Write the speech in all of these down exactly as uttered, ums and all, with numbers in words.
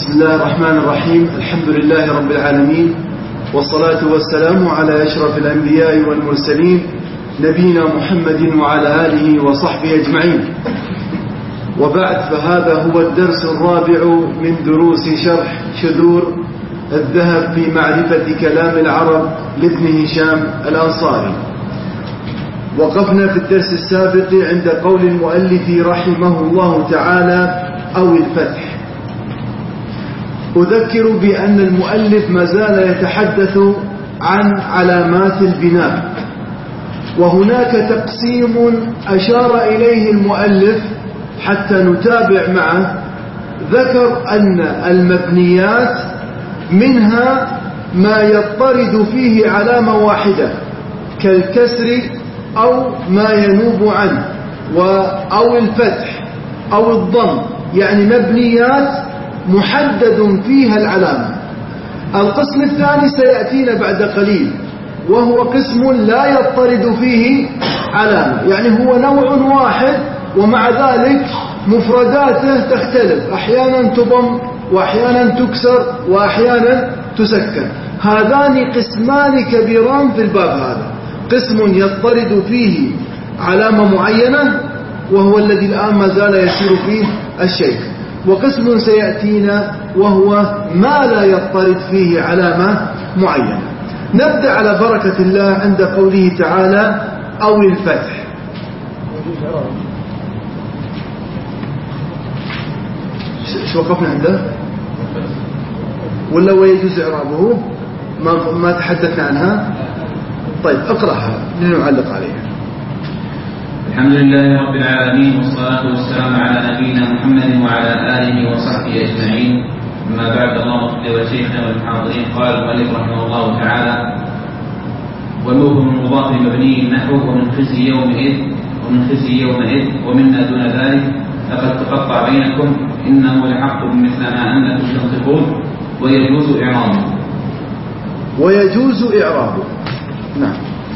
بسم الله الرحمن الرحيم. الحمد لله رب العالمين، والصلاة والسلام على أشرف الأنبياء والمرسلين نبينا محمد وعلى آله وصحبه أجمعين. وبعد، فهذا هو الدرس الرابع من دروس شرح شذور الذهب في معرفة كلام العرب لابن هشام الأنصاري. وقفنا في الدرس السابق عند قول المؤلف رحمه الله تعالى أو الفتح. أذكر بأن المؤلف ما زال يتحدث عن علامات البناء، وهناك تقسيم أشار إليه المؤلف حتى نتابع معه. ذكر أن المبنيات منها ما يضطرد فيه علامة واحدة كالكسر أو ما ينوب عنه، أو الفتح أو الضم، يعني مبنيات محدد فيها العلامة. القسم الثاني سيأتينا بعد قليل، وهو قسم لا يضطرد فيه علامة، يعني هو نوع واحد ومع ذلك مفرداته تختلف، أحيانا تضم وأحيانا تكسر وأحيانا تسكن. هذان قسمان كبيران في الباب هذا، قسم يضطرد فيه علامة معينة وهو الذي الآن ما زال يسير فيه الشيخ، وقسم سيأتينا وهو ما لا يضطرد فيه علامة معينة. نبدأ على بركة الله عند قوله تعالى أو الفتح. شو وقفنا عنده؟ ولا ويجوز إعرابه؟ ما ما تحدثنا عنها. طيب اقرأها لنعلق عليها. الحمد لله رب العالمين، والصلاة والسلام على نبينا محمد وعلى آله وصحبه أجمعين. أما بعد، اللهم صل وسلم والحاضرين. قال المؤلف رحمه الله تعالى: والمبهم المضاف لمبني نحو ومن خزي يومئذ ومن خزي يومئذ ومنا دون ذلك لقد تقطع بينكم إنه لحق مثل ما أنكم تنطقون ويجوز إعرابه. ويجوز إعرابه. نعم.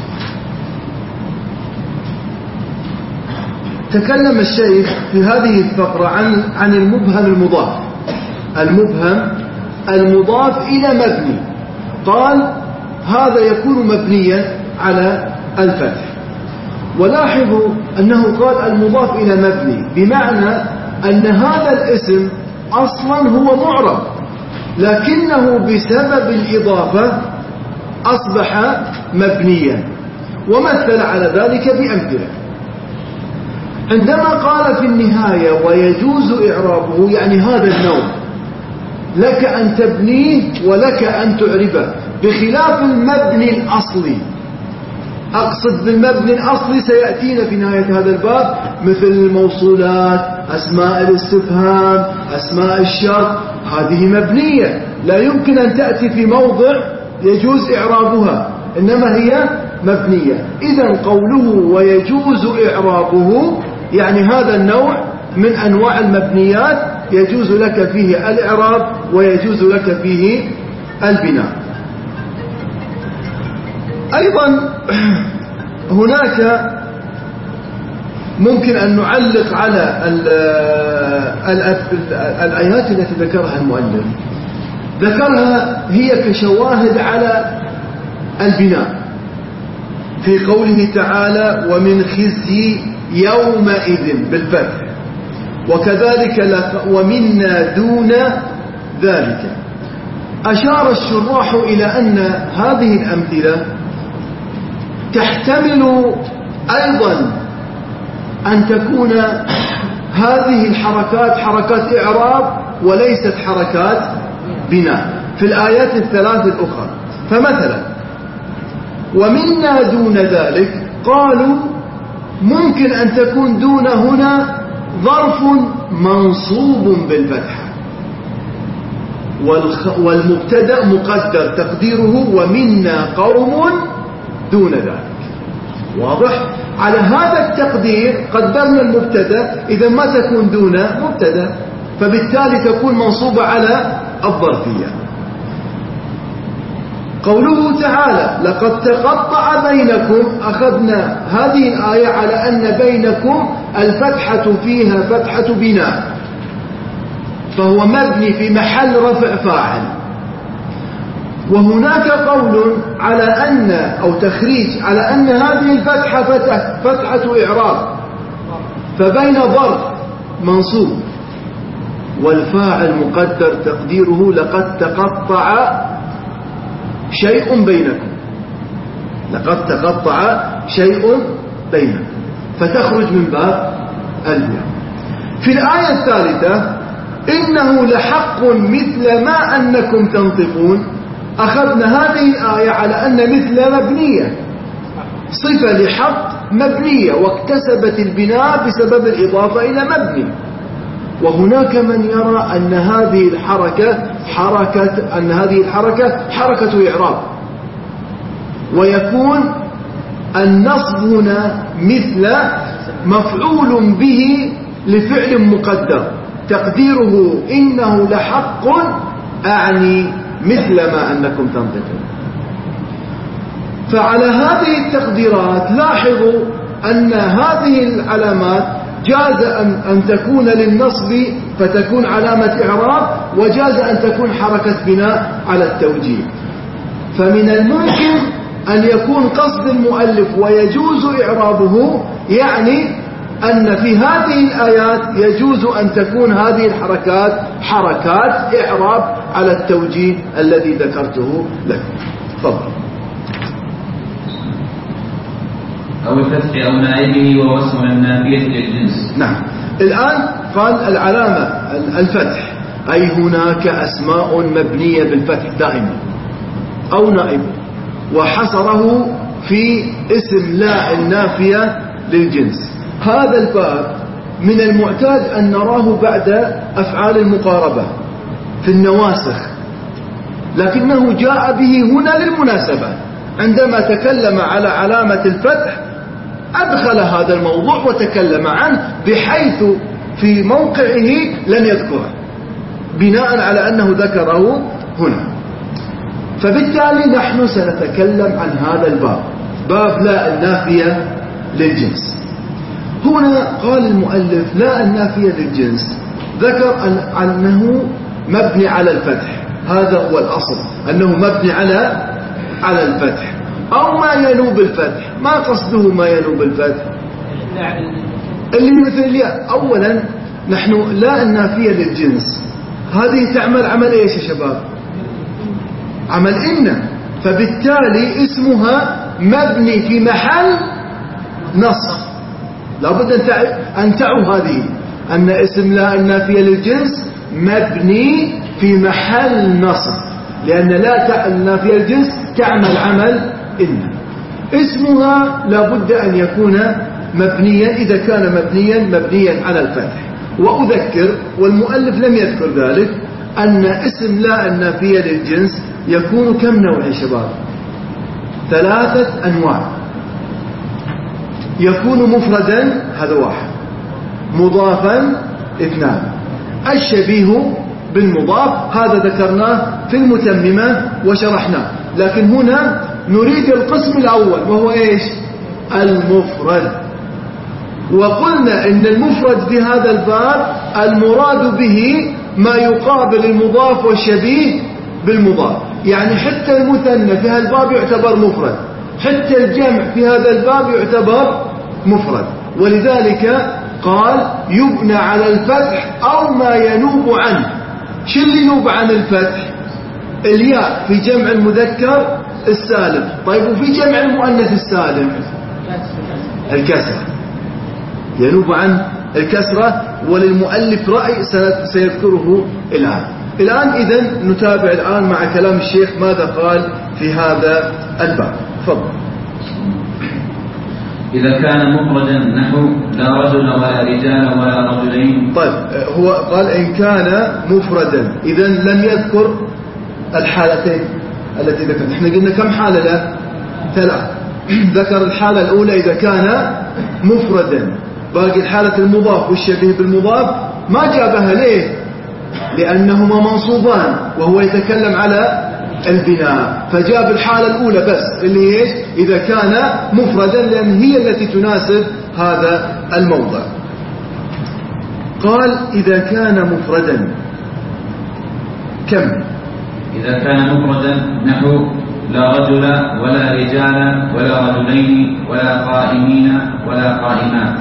تكلم الشيخ في هذه الفقرة عن عن المبهم المضاف. المبهم المضاف إلى مبني، قال هذا يكون مبنيا على الفتح. ولاحظوا أنه قال المضاف إلى مبني، بمعنى أن هذا الاسم أصلا هو معرب، لكنه بسبب الإضافة أصبح مبنيا، ومثل على ذلك بأمثلة. عندما قال في النهاية ويجوز إعرابه، يعني هذا النوع لك أن تبنيه ولك أن تعربه، بخلاف المبني الأصلي. أقصد بالمبني الأصلي سيأتينا في نهاية هذا الباب، مثل الموصولات، أسماء الاستفهام، أسماء الشرط، هذه مبنية لا يمكن أن تأتي في موضع يجوز إعرابها، إنما هي مبنية. إذن قوله ويجوز إعرابه يعني هذا النوع من أنواع المبنيات يجوز لك فيه الإعراب ويجوز لك فيه البناء. أيضا هناك ممكن أن نعلق على الآيات التي ذكرها المؤلف. ذكرها هي كشواهد على البناء في قوله تعالى ومن خزي يومئذ بالفتح، وكذلك ومنا دون ذلك. أشار الشراح إلى أن هذه الأمثلة تحتمل أيضا أن تكون هذه الحركات حركات إعراب وليست حركات بناء في الآيات الثلاث الأخرى. فمثلا ومنا دون ذلك، قالوا ممكن أن تكون دون هنا ظرف منصوب بالفتحة، والمبتدأ مقدر تقديره ومنا قوم دون ذلك. واضح؟ على هذا التقدير قدرنا المبتدأ، إذا ما تكون دون مبتدأ، فبالتالي تكون منصوبة على الظرفية. قوله تعالى لقد تقطع بينكم، أخذنا هذه الآية على أن بينكم الفتحة فيها فتحة بناء، فهو مبني في محل رفع فاعل. وهناك قول على أن أو تخريج على أن هذه الفتحة فتح فتحة إعراب، فبين ظرف منصوب والفاعل مقدر تقديره لقد تقطع شيء بينكم، لقد تقطع شيء بينكم، فتخرج من باب البيان. في الآية الثالثة إنه لحق مثل ما أنكم تنطقون، أخذنا هذه الآية على أن مثل مبنية، صفة لحق مبنية واكتسبت البناء بسبب الإضافة إلى مبني. وهناك من يرى أن هذه الحركة حركة أن هذه الحركة حركة إعراب، ويكون النصب هنا مثل مفعول به لفعل مقدر تقديره إنه لحق أعني مثل ما أنكم تنطقون. فعلى هذه التقديرات لاحظوا أن هذه العلامات جاز أن, أن تكون للنصب فتكون علامة إعراب، وجاز أن تكون حركة بناء على التوجيه. فمن الممكن أن يكون قصد المؤلف ويجوز إعرابه، يعني أن في هذه الآيات يجوز أن تكون هذه الحركات حركات إعراب على التوجيه الذي ذكرته لك. تفضل. أو الفتح أو نائبه وهو اسم النافية للجنس. نعم. الآن قال العلامة الفتح، أي هناك أسماء مبنية بالفتح دائما أو نائبه، وحصره في اسم لا النافية للجنس. هذا الباب من المعتاد أن نراه بعد أفعال المقاربة في النواسخ، لكنه جاء به هنا للمناسبة. عندما تكلم على علامة الفتح أدخل هذا الموضوع وتكلم عنه، بحيث في موقعه لم يذكره بناء على أنه ذكره هنا. فبالتالي نحن سنتكلم عن هذا الباب، باب لا النافية للجنس. هنا قال المؤلف لا النافية للجنس، ذكر أن أنه مبني على الفتح، هذا هو الأصل أنه مبني على على الفتح أو ما ينوب الفتح. ما قصده ما ينوب الفتح؟ اللي مثل الياء. أولا نحن لا النافية للجنس هذه تعمل عمل إيش يا شباب؟ عمل إن، فبالتالي اسمها مبني في محل نصب. لابد أن تعوا هذه أن اسم لا النافية للجنس مبني في محل نصب، لأن لا النافية للجنس تعمل عمل إن. اسمها لابد أن يكون مبنيا، إذا كان مبنيا مبنيا على الفتح. وأذكر والمؤلف لم يذكر ذلك أن اسم لا النافية للجنس يكون كم نوع يا شباب؟ ثلاثة أنواع. يكون مفردا هذا واحد، مضافا اثنان، الشبيه بالمضاف هذا ذكرناه في المتممة وشرحناه. لكن هنا نريد القسم الأول وهو إيش؟ المفرد. وقلنا إن المفرد في هذا الباب المراد به ما يقابل المضاف والشبيه بالمضاف، يعني حتى المثنى في هذا الباب يعتبر مفرد، حتى الجمع في هذا الباب يعتبر مفرد. ولذلك قال يبنى على الفتح أو ما ينوب عنه. شو اللي ينوب عن الفتح؟ الياء في جمع المذكر السالم. طيب وفي جمع المؤنث السالم؟ الكسرة ينوب عن الكسرة. وللمؤلف رأي سيذكره الآن. الآن إذن نتابع الآن مع كلام الشيخ ماذا قال في هذا الباب. تفضل. إذا كان مفردا نحو لا رجل ولا رجال ولا رجلين. طيب هو قال إن كان مفردا، إذن لم يذكر الحالتين التي ذكرت. احنا قلنا كم حالة له؟ ثلاث. ذكر الحالة الأولى إذا كان مفردا، باقي الحالة المضاف والشبيه بالمضاف ما جابها. ليه؟ لأنهما منصوبان وهو يتكلم على البناء، فجاب الحالة الأولى بس اللي هي إيش؟ إذا كان مفردا، لأن هي التي تناسب هذا الموضع. قال إذا كان مفردا كم؟ إذا كان مفردا نحو لا رجل ولا رجال ولا رجلين ولا قائمين ولا قائمات.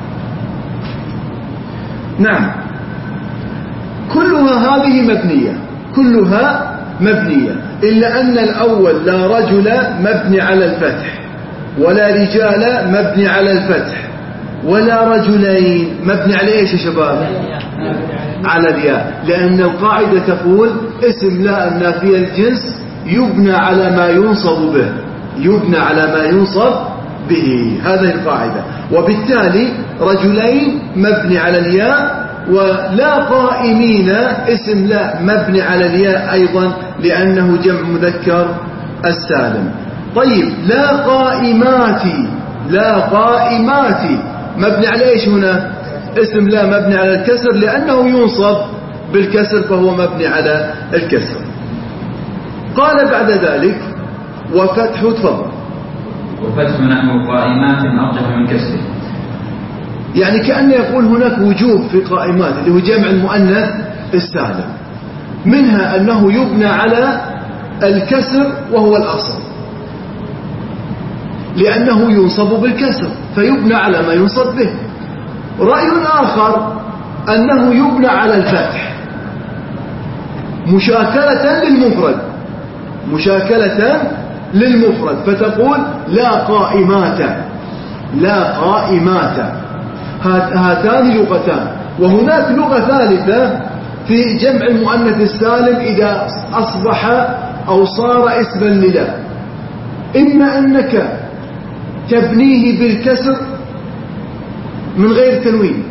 نعم، كلها هذه مبنية، كلها مبنية، إلا أن الأول لا رجل مبني على الفتح، ولا رجال مبني على الفتح، ولا رجلين مبني على إيش يا شباب؟ على الياء، لأن القاعدة تقول اسم لا النافية الجنس يبنى على ما ينصب به، يبنى على ما ينصب به، هذه القاعدة. وبالتالي رجلين مبني على الياء، ولا قائمين اسم لا مبني على الياء أيضا لأنه جمع مذكر السالم. طيب لا قائمات، لا قائمات مبني على إيش هنا؟ اسم لا مبني على الكسر لأنه ينصب بالكسر فهو مبني على الكسر. قال بعد ذلك وفتح، تفضل. وفتح نحو قائمات أرجح من كسره، يعني كأنه يقول هناك وجوب في قائمات اللي هو جمع المؤنث السالم، منها أنه يبنى على الكسر وهو الأصل لأنه ينصب بالكسر فيبنى على ما ينصب به. رأي آخر أنه يبنى على الفتح مشاكلة للمفرد، مشاكلة للمفرد، فتقول لا قائمات، لا قائمات. هاتان لغتان. وهناك لغة ثالثة في جمع المؤنث السالم إذا أصبح أو صار اسما للا، إما أنك تبنيه بالكسر من غير تنوين،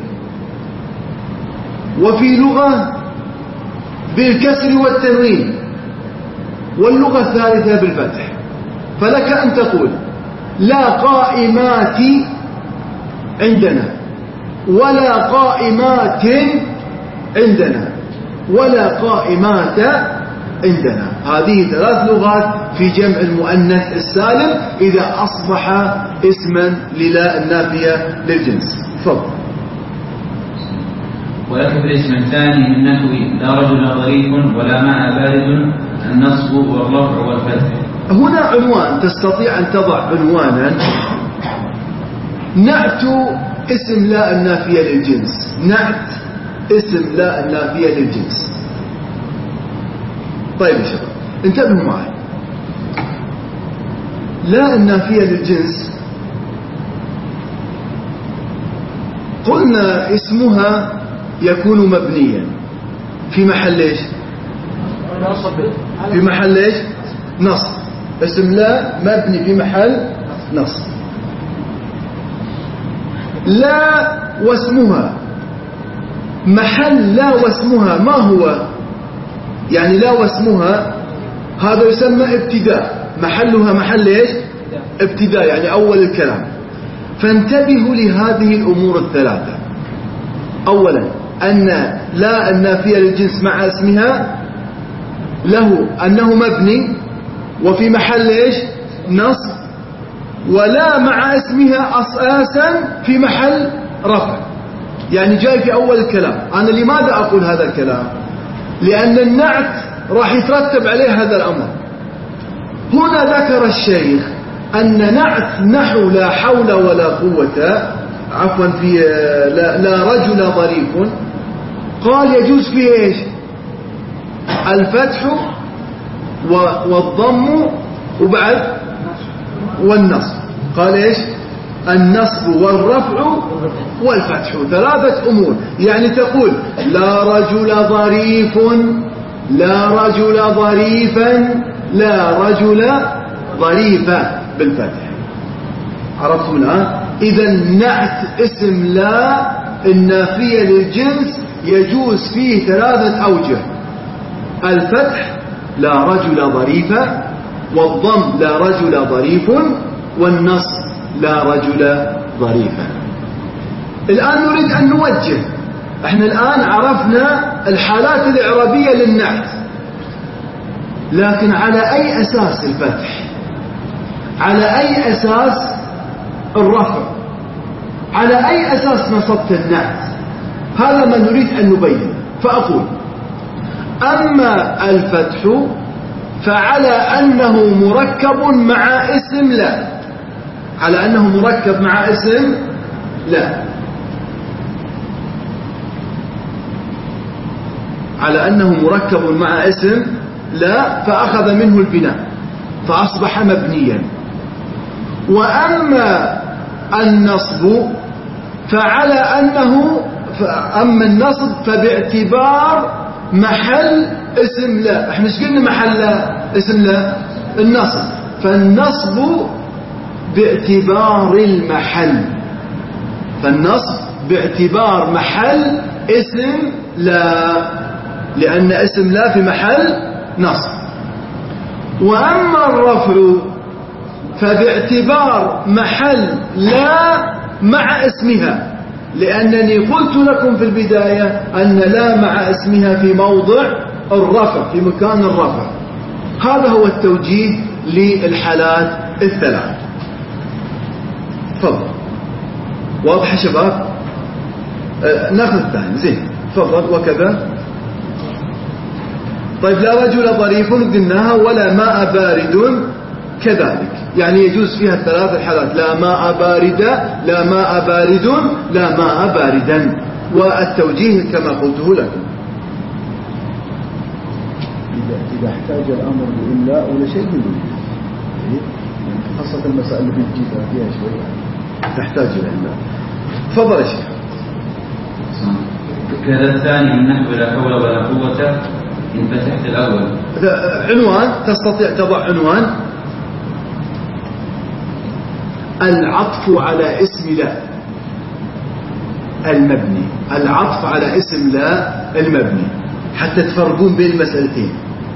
وفي لغة بالكسر والتنوين، واللغة الثالثة بالفتح. فلك أن تقول لا قائمات عندنا، ولا قائمات عندنا، ولا قائمات عندنا. هذه ثلاث لغات في جمع المؤنث السالم إذا أصبح اسما للا النافية للجنس. تفضل. ويكفي الاسم الثاني من نحو لا رجل ظريف ولا ماء بارد النصب والرفع والفتح. هنا عنوان، تستطيع أن تضع عنوانا نعت اسم لا النافية للجنس، نعت اسم لا النافية للجنس. طيب يا شباب انتبهوا معي، لا النافية للجنس قلنا اسمها يكون مبنيا في محل ايش؟ في محل ايش؟ نصب. اسم لا مبني في محل نصب. لا واسمها، محل لا واسمها ما هو؟ يعني لا واسمها هذا يسمى ابتداء، محلها محل ايش؟ ابتداء، يعني أول الكلام. فانتبهوا لهذه الأمور الثلاثة. أولا أن لا النافية للجنس مع اسمها له أنه مبني وفي محل ايش؟ نصب، ولا مع اسمها أساسا في محل رفع، يعني جاي في أول الكلام. أنا لماذا أقول هذا الكلام؟ لأن النعت راح يترتب عليه هذا الأمر. هنا ذكر الشيخ أن نعت نحو لا حول ولا قوة، عفوا في لا, لا رجل ظريف، قال يجوز فيه إيش؟ الفتح والضم وبعد والنصب. قال إيش؟ النصب والرفع والفتح، ثلاثة أمور. يعني تقول لا رجل ظريف، لا رجل ظريفا، لا رجل ظريفا بالفتح. عرفتم الآن؟ إذا نعت اسم لا النافية للجنس يجوز فيه ثلاثة أوجه: الفتح لا رجل ظريفا، والضم لا رجل ظريف، والنصب لا رجل ظريفا. الآن نريد أن نوجه. احنا الآن عرفنا الحالات الإعرابية للنعت، لكن على أي أساس الفتح؟ على أي أساس الرفع؟ على أي أساس نصبت النعت؟ هذا ما نريد أن نبين. فأقول أما الفتح فعلى أنه مركب مع اسم لا، على أنه مركب مع اسم لا، على أنه مركب مع اسم لا، فأخذ منه البناء فأصبح مبنيا. وأما النصب فعلى أنه أما النصب فباعتبار محل اسم لا. احنا ايش قلنا محل لا؟ اسم لا النصب، فالنصب باعتبار المحل، فالنصب باعتبار محل اسم لا، لأن اسم لا في محل نصب. وأما الرفع فباعتبار محل لا مع اسمها، لأنني قلت لكم في البداية أن لا مع اسمها في موضع الرفع، في مكان الرفع. هذا هو التوجيه للحالات الثلاث. تفضل. واضح يا شباب؟ أه ناخذ الثاني. زين تفضل. وكذا طيب لا رجل ظريف قلناها، ولا ماء بارد كذلك، يعني يجوز فيها الثلاث الحالات، لا ماء باردة، لا ماء بارد، لا ماء باردا. والتوجيه كما قلته لكم. إذا احتاج الأمر لإملاء ولا شيء من ذلك، خاصة المسائل اللي بتجيبها فيها شوية تحتاج إلى إملاء. تفضل يا شيخ. كذا الثاني من نحو لا حول ولا قوة إن فتحت الأول. عنوان، تستطيع تضع عنوان العطف على اسم لا المبني، العطف على اسم لا المبني، حتى تفرقون بين المسألتين.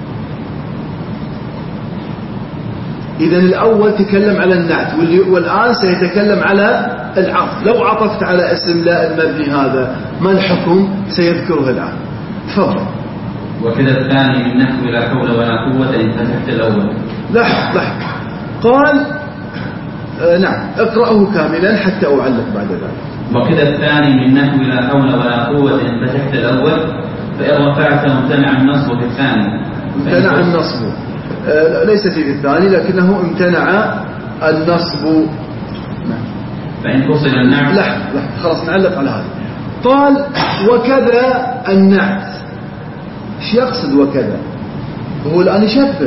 إذن الأول تكلم على النعت، والآن سيتكلم على العطف. لو عطفت على اسم لا المبني هذا ما الحكم؟ سيذكره الآن. تفضل. وكذا الثاني من نحو لا حول ولا قوة إن فتحت الأول. لحظ لحظ. قال آه نعم، اقرأه كاملا حتى أعلق بعد ذلك. وكذا الثاني من نحو لا حول ولا قوة إن فتحت الأول، فإن رفعت امتنع النصب في الثاني. امتنع النصب آه ليس في الثاني، لكنه امتنع النصب. نعم. فإن فصل النعت. لحظ لحظ خلاص نعلق على هذا. قال وكذا النعت. ايش يقصد وكذا؟ هو الآن يشبه،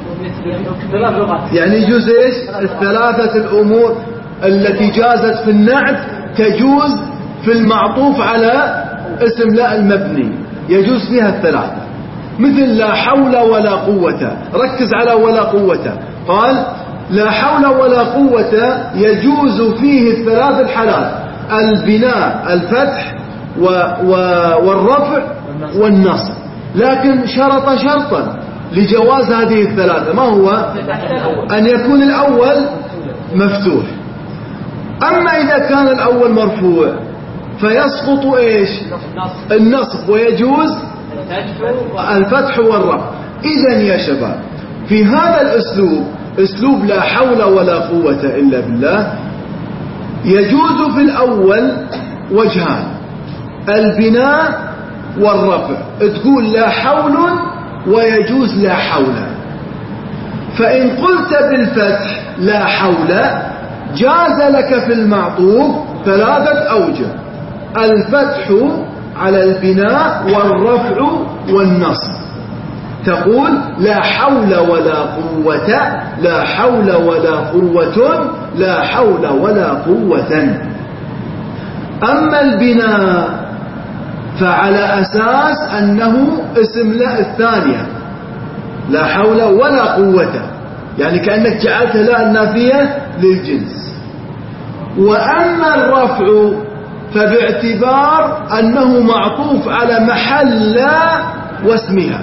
يعني يجوز ايش؟ الثلاثة الأمور التي جازت في النعت تجوز في المعطوف على اسم لا المبني، يجوز فيها الثلاثة، مثل لا حول ولا قوة. ركز على ولا قوة. قال لا حول ولا قوة يجوز فيه الثلاث الحالات: البناء، الفتح، و و والرفع والنصب، لكن شرط شرطا لجواز هذه الثلاثة. ما هو؟ أن يكون الأول مفتوح. أما إذا كان الأول مرفوع فيسقط إيش؟ النصب، ويجوز الفتح والرفع. إذن يا شباب في هذا الأسلوب، أسلوب لا حول ولا قوة إلا بالله، يجوز في الأول وجهان: البناء والرفع. تقول لا حول ويجوز لا حول. فإن قلت بالفتح لا حول جاز لك في المعطوف ثلاثة أوجه: الفتح على البناء والرفع والنصب. تقول لا حول ولا قوة، لا حول ولا قوة، لا حول ولا قوة. أما البناء فعلى أساس أنه اسم لا الثانية، لا حول ولا قوة، يعني كأنك جعلتها لا النافية للجنس. وأما الرفع فباعتبار أنه معطوف على محل لا واسمها.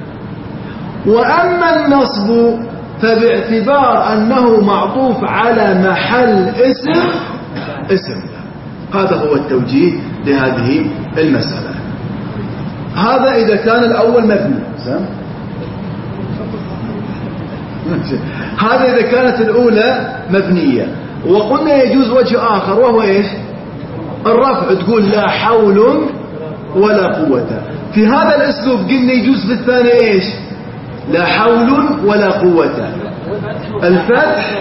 وأما النصب فباعتبار أنه معطوف على محل اسم اسم. هذا هو التوجيه لهذه المسألة. هذا إذا كان الأول مبني. هذا إذا كانت الأولى مبنية. وقلنا يجوز وجه آخر وهو إيش؟ الرفع. تقول لا حول ولا قوة. في هذا الأسلوب قلنا يجوز في الثاني إيش؟ لا حول ولا قوة. الفتح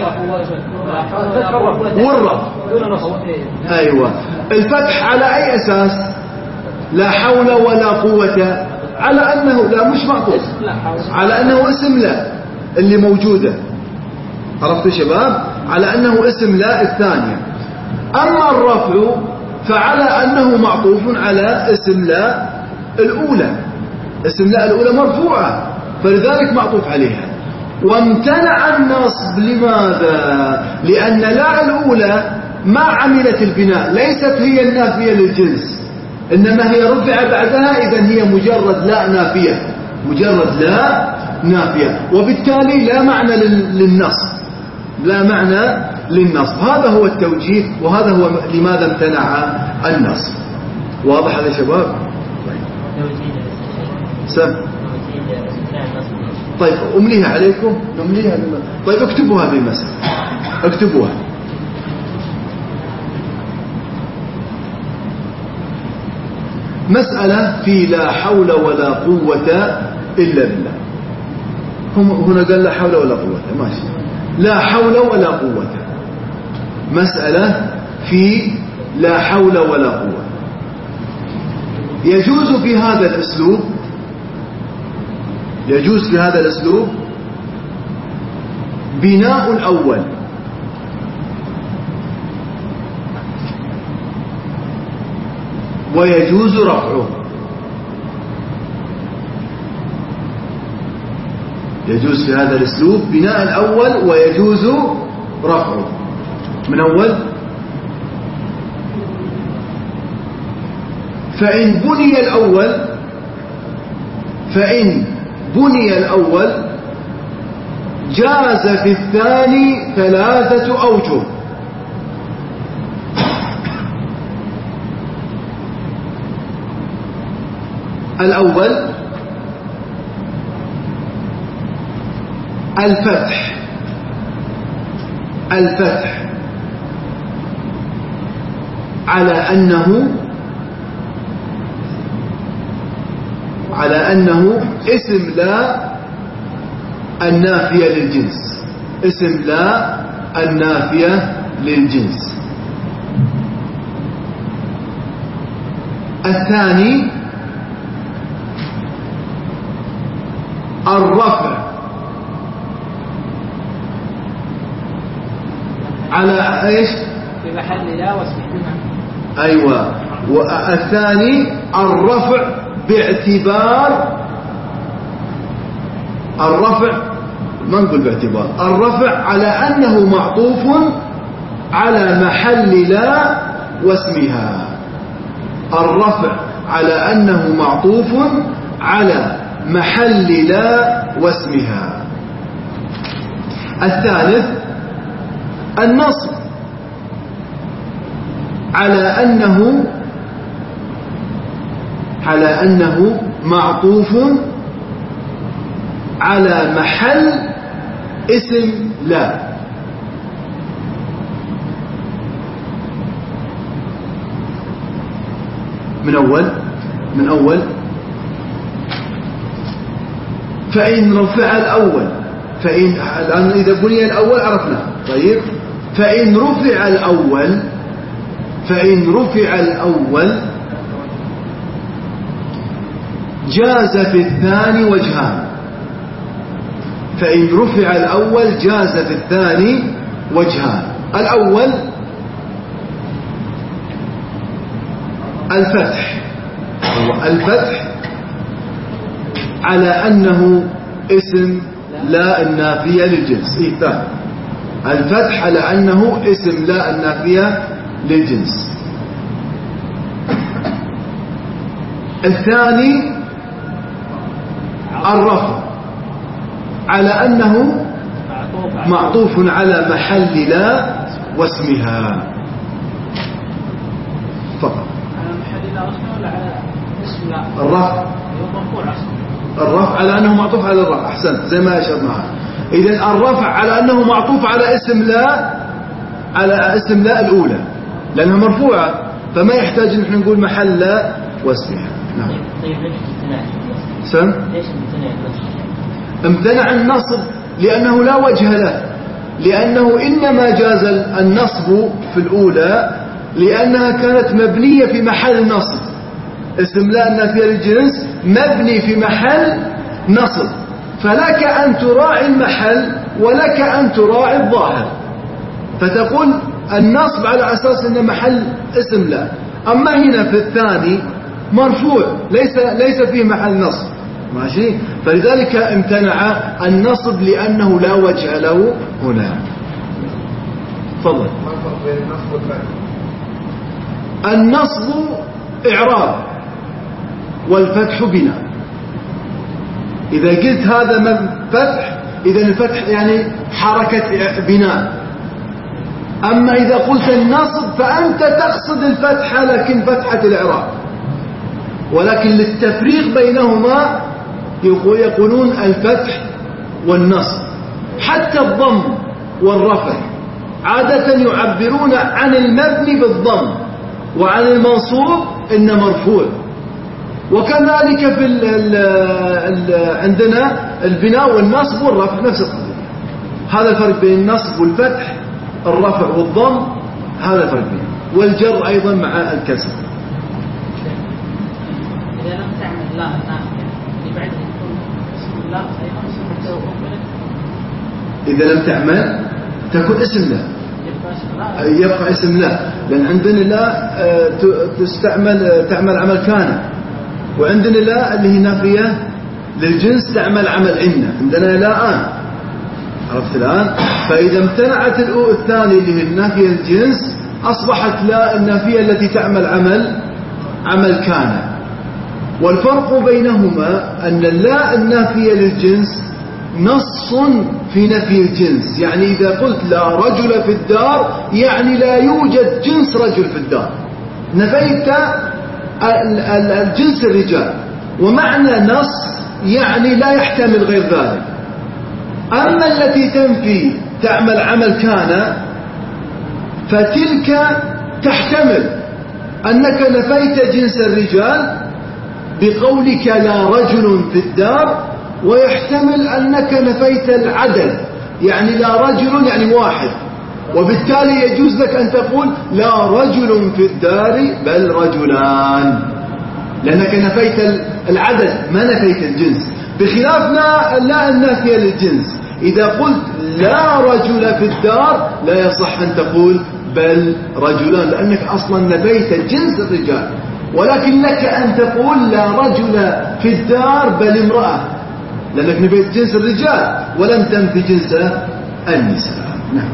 والرفع. أيوة. الفتح على أي أساس؟ لا حول ولا قوة، على أنه لا مش معطوف، على أنه اسم لا اللي موجودة. عرفتوا شباب؟ على أنه اسم لا الثانية. أما الرفع فعلى أنه معطوف على اسم لا الأولى. اسم لا الأولى مرفوعة فلذلك معطوف عليها. وامتنع النصب لماذا؟ لأن لا الأولى ما عملت البناء، ليست هي النافية للجنس، إنما هي رفع بعدها، إذن هي مجرد لا نافية، مجرد لا نافية، وبالتالي لا معنى للنصب، لا معنى للنصب. هذا هو التوجيه، وهذا هو لماذا امتنع النصب. واضح هذا يا شباب؟ سم طيب أمليها عليكم، نمليها بالمسألة. طيب اكتبوها بالمسألة، اكتبوها. مسألة في لا حول ولا قوة إلا بالله. هم هنا قال لا حول ولا قوة، ماشي. لا حول ولا قوة. مسألة في لا حول ولا قوة. يجوز في هذا الأسلوب، يجوز في هذا الأسلوب بناء الأول ويجوز رفعه. يجوز في هذا الأسلوب بناء الأول ويجوز رفعه. من أول: فإن بني الأول فإن بني الأول جاز في الثاني ثلاثة أوجه. الأول الفتح الفتح على أنه على أنه اسم لا النافية للجنس، اسم لا النافية للجنس. الثاني الرفع على ايش؟ في محل لا واسمه. ايوه. والثاني الرفع باعتبار الرفع ما نقول باعتبار الرفع على أنه معطوف على محل لا واسمها. الرفع على أنه معطوف على محل لا واسمها. الثالث النصب على أنه على أنه معطوف على محل اسم لا. من أول من أول فإن رفع الأول فإن الآن إذا بني الأول عرفنا. طيب فإن رفع الأول فإن رفع الأول جاز في الثاني وجهان. فإن رفع الأول جاز في الثاني وجهان. الأول الفتح الفتح على أنه اسم لا النافية للجنس. إيه ثاني الفتح على أنه اسم لا النافية للجنس. الثاني الرفع على أنه معطوف على محل لا واسمها فقط. على محل لا واسمها ولا على اسم لا؟ الرفع الرفع على أنه معطوف على الرفع. أحسنت زي ما أشرت معها. إذن الرفع على أنه معطوف على اسم لا على اسم لا الأولى لأنها مرفوعة فما يحتاج نحن نقول محل لا واسمها. نعم. طيب ليش امتنع؟ سم؟ ليش امتنع النصب؟ امتنع النصب لأنه لا وجه له، لأنه إنما جاز النصب في الأولى لأنها كانت مبنية في محل نصب. اسم لا النافية للجنس مبني في محل نصب، فلك أن تراعي المحل ولك أن تراعي الظاهر، فتقول النصب على أساس أنه محل اسم لا. أما هنا في الثاني مرفوع ليس ليس فيه محل نصب، ماشي، فلذلك امتنع النصب لأنه لا وجه له هنا. تفضل. ما الفرق بين النصب والفتح؟ النصب إعراب والفتح بناء. إذا قلت هذا فتح إذا الفتح يعني حركة بناء. أما إذا قلت النصب فأنت تقصد الفتحة لكن فتحة الإعراب، ولكن للتفريق بينهما يقولون الفتح والنصب. حتى الضم والرفع عادة يعبرون عن المبني بالضم وعن المنصوب إن مرفوع، وكذلك في ال ال ال عندنا البناء والنصب والرفع نفس القضية. هذا الفرق بين النصب والفتح، الرفع والضم، هذا الفرق بينهم، والجر أيضا مع الكسر. إذا لم تعمل لا النافية يبعد يكون اسم لا أيضا اسم مقبلة. إذا لم تعمل تكون اسم لا، يبقى اسم لا، لأن عندنا لا تستعمل تعمل عمل كان، وعندنا لا اللي هي نافية للجنس تعمل عمل عنا، عندنا لا آن. عرفت الآن؟ فإذا امتنعت الثانية اللي هي النافية للجنس أصبحت لا النافية التي تعمل عمل عمل كان. والفرق بينهما أن اللا النافية للجنس نص في نفي الجنس، يعني إذا قلت لا رجل في الدار يعني لا يوجد جنس رجل في الدار، نفيت الجنس الرجال. ومعنى نص يعني لا يحتمل غير ذلك. أما التي تنفي تعمل عمل كان فتلك تحتمل أنك نفيت جنس الرجال بقولك لا رجل في الدار، ويحتمل أنك نفيت العدد يعني لا رجل يعني واحد، وبالتالي يجوز لك أن تقول لا رجل في الدار بل رجلان، لأنك نفيت العدد ما نفيت الجنس. بخلاف لا النافية للجنس، إذا قلت لا رجل في الدار لا يصح أن تقول بل رجلان، لأنك أصلا نفيت جنس الرجال. ولكن لك أن تقول لا رجل في الدار بل امرأة، لأنك نفيت جنس الرجال ولم تنفي جنس النساء. نعم.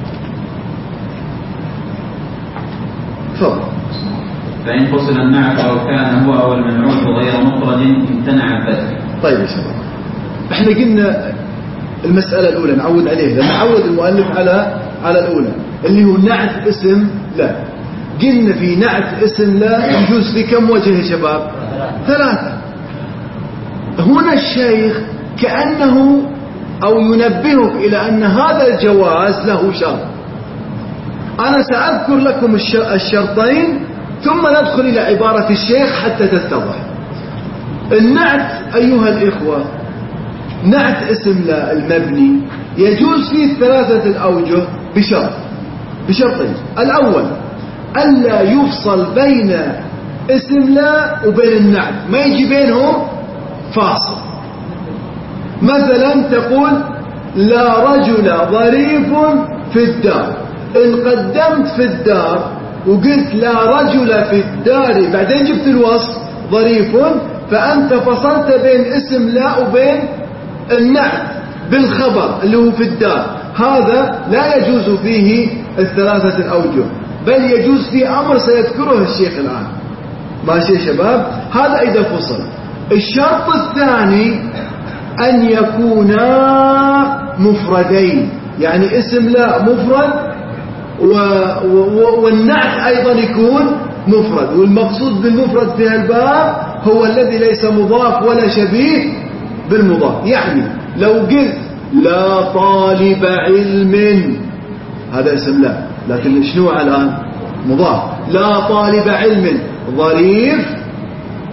تفضل. فإن فصل النعت أو كان هو أو المنعوت غير مفرد امتنع الفتح. طيب يا شباب، احنا قلنا المسألة الأولى نعود عليه، لأن نعود المؤلف على على الأولى اللي هو نعت اسم لا. قلنا في نعت اسم لا يجوز في كم وجه يا شباب؟ ثلاثة. هنا الشيخ كأنه أو ينبهك إلى أن هذا الجواز له شرط. أنا سأذكر لكم الشرطين ثم ندخل إلى عبارة الشيخ حتى تتضح. النعت أيها الإخوة، نعت اسم لا المبني يجوز فيه ثلاثة الأوجه بشرط بشرطين. الأول ألا يفصل بين اسم لا وبين النعت، ما يجي بينهم فاصل. مثلا تقول لا رجل ظريف في الدار، إن قدمت في الدار وقلت لا رجل في الدار بعدين جبت الوصف ظريف، فأنت فصلت بين اسم لا وبين النعت بالخبر اللي هو في الدار. هذا لا يجوز فيه الثلاثة الأوجه، بل يجوز فيه أمر سيذكره الشيخ الآن. ماشي يا شباب؟ هذا إذا فصل. الشرط الثاني أن يكونا مفردين، يعني اسم لا مفرد و... و... والنعت أيضا يكون مفرد. والمقصود بالمفرد في الباب هو الذي ليس مضاف ولا شبيه بالمضاف. يعني لو قلت لا طالب علم هذا اسم لا، لكن شنو الآن؟ مضاف. لا طالب علم ظريف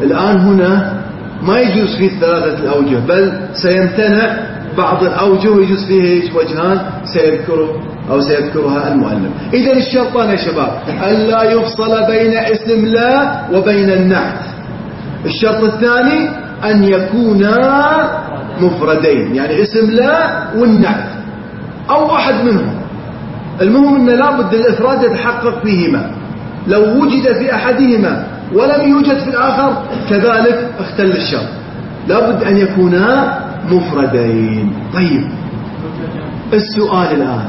الآن هنا ما يجوز فيه ثلاثة الأوجه، بل سيمتنع بعض الأوجه ويجوز فيه وجهان سيذكره أو سيذكرها المؤلف. إذا الشرطان يا شباب ألا يفصل بين اسم لا وبين النعت. الشرط الثاني أن يكونا مفردين، يعني اسم لا والنعت أو واحد منهم. المهم أن لابد الإفراد يتحقق فيهما، لو وجد في أحدهما ولم يوجد في الآخر كذلك اختل الشرط، لابد أن يكونا مفردين. طيب السؤال الآن،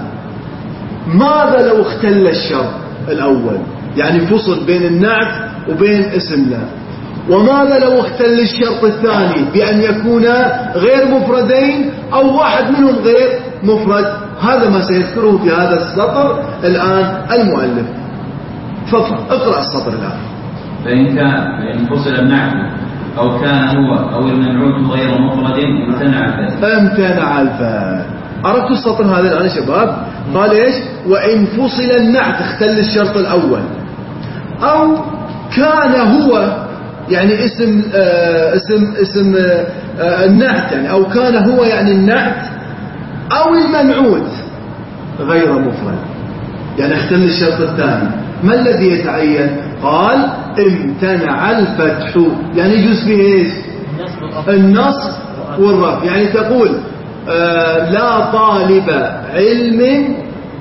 ماذا لو اختل الشرط الأول، يعني فصل بين النعت وبين اسم لا؟ وماذا لو اختل الشرط الثاني بأن يكونا غير مفردين أو واحد منهم غير مفرد؟ هذا ما سيذكره في هذا السطر الآن المؤلف. تفضل اقرأ السطر الآن. فإن كان فإن فصل النعت أو كان هو أو المنعوت غير مفرد امتنع الفتح. امتنع الفتح. عرفتوا السطر هذا الآن يا شباب؟ قال ايش؟ وإن فصل النعت اختل الشرط الأول، أو كان هو يعني اسم آه اسم اسم آه النعت، يعني أو كان هو يعني النعت أو المنعوت غير مفرد، يعني اختل الشرط الثاني. ما الذي يتعين؟ قال امتنع الفتح، يعني يجوز فيه ايش؟ النصب والرفع. يعني تقول آه لا طالب علم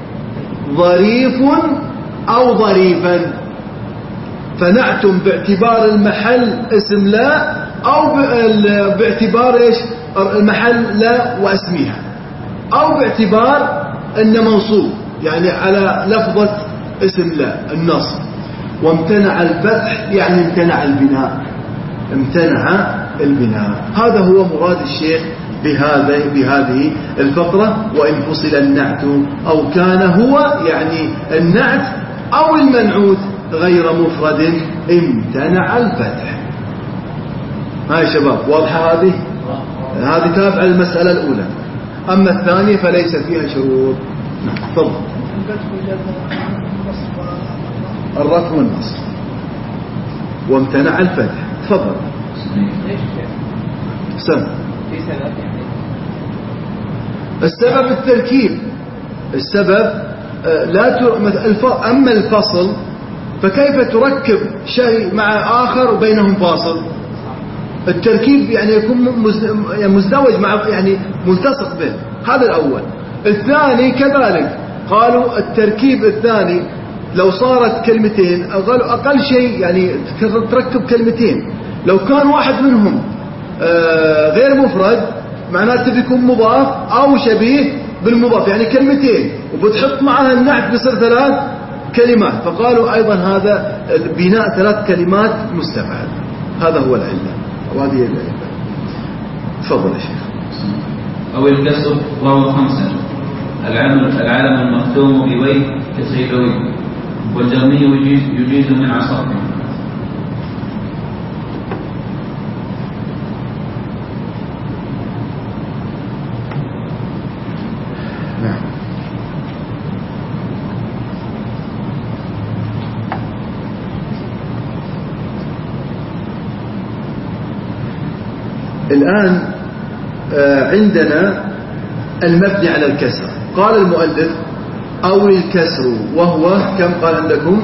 ظريف أو ظريفا، فنعتم باعتبار المحل اسم لا، أو باعتبار ايش؟ المحل لا واسمها، أو باعتبار أن منصوب يعني على لفظة اسم لا النصب. وامتنع الفتح يعني امتنع البناء، امتنع البناء. هذا هو مراد الشيخ بهذا بهذه الفقرة. وإن فصل النعت أو كان هو يعني النعت أو المنعوت غير مفرد امتنع الفتح. هاي شباب واضحة هذه؟ هذه تابعة المسألة الأولى. أما الثانية فليس فيها شروط. تفضل. الرفع والنصب وامتنع الفتح. تفضل. سم. السبب التركيب. السبب لا تر... أما الفصل فكيف تركب شيء مع آخر وبينهم فاصل؟ التركيب يعني يكون مزدوج مع يعني ملتصق به. هذا الأول. الثاني كذلك قالوا التركيب الثاني لو صارت كلمتين أقل شيء يعني تركب كلمتين، لو كان واحد منهم غير مفرد معناته بيكون مضاف أو شبيه بالمضاف، يعني كلمتين وبتحط معها النعت بيصير ثلاث كلمات. فقالوا أيضا هذا بناء ثلاث كلمات مستبعد. هذا هو العلة وهذه العلة. تفضل يا شيخ. أو الكسر وهو خمسة: العلم العلم المختوم بوي كسيبوي، والجرمي يجيز, يجيز من عصره. نعم. الآن عندنا المبني على الكسر. قال المؤلف أو الكسر، وهو كم قال عندكم؟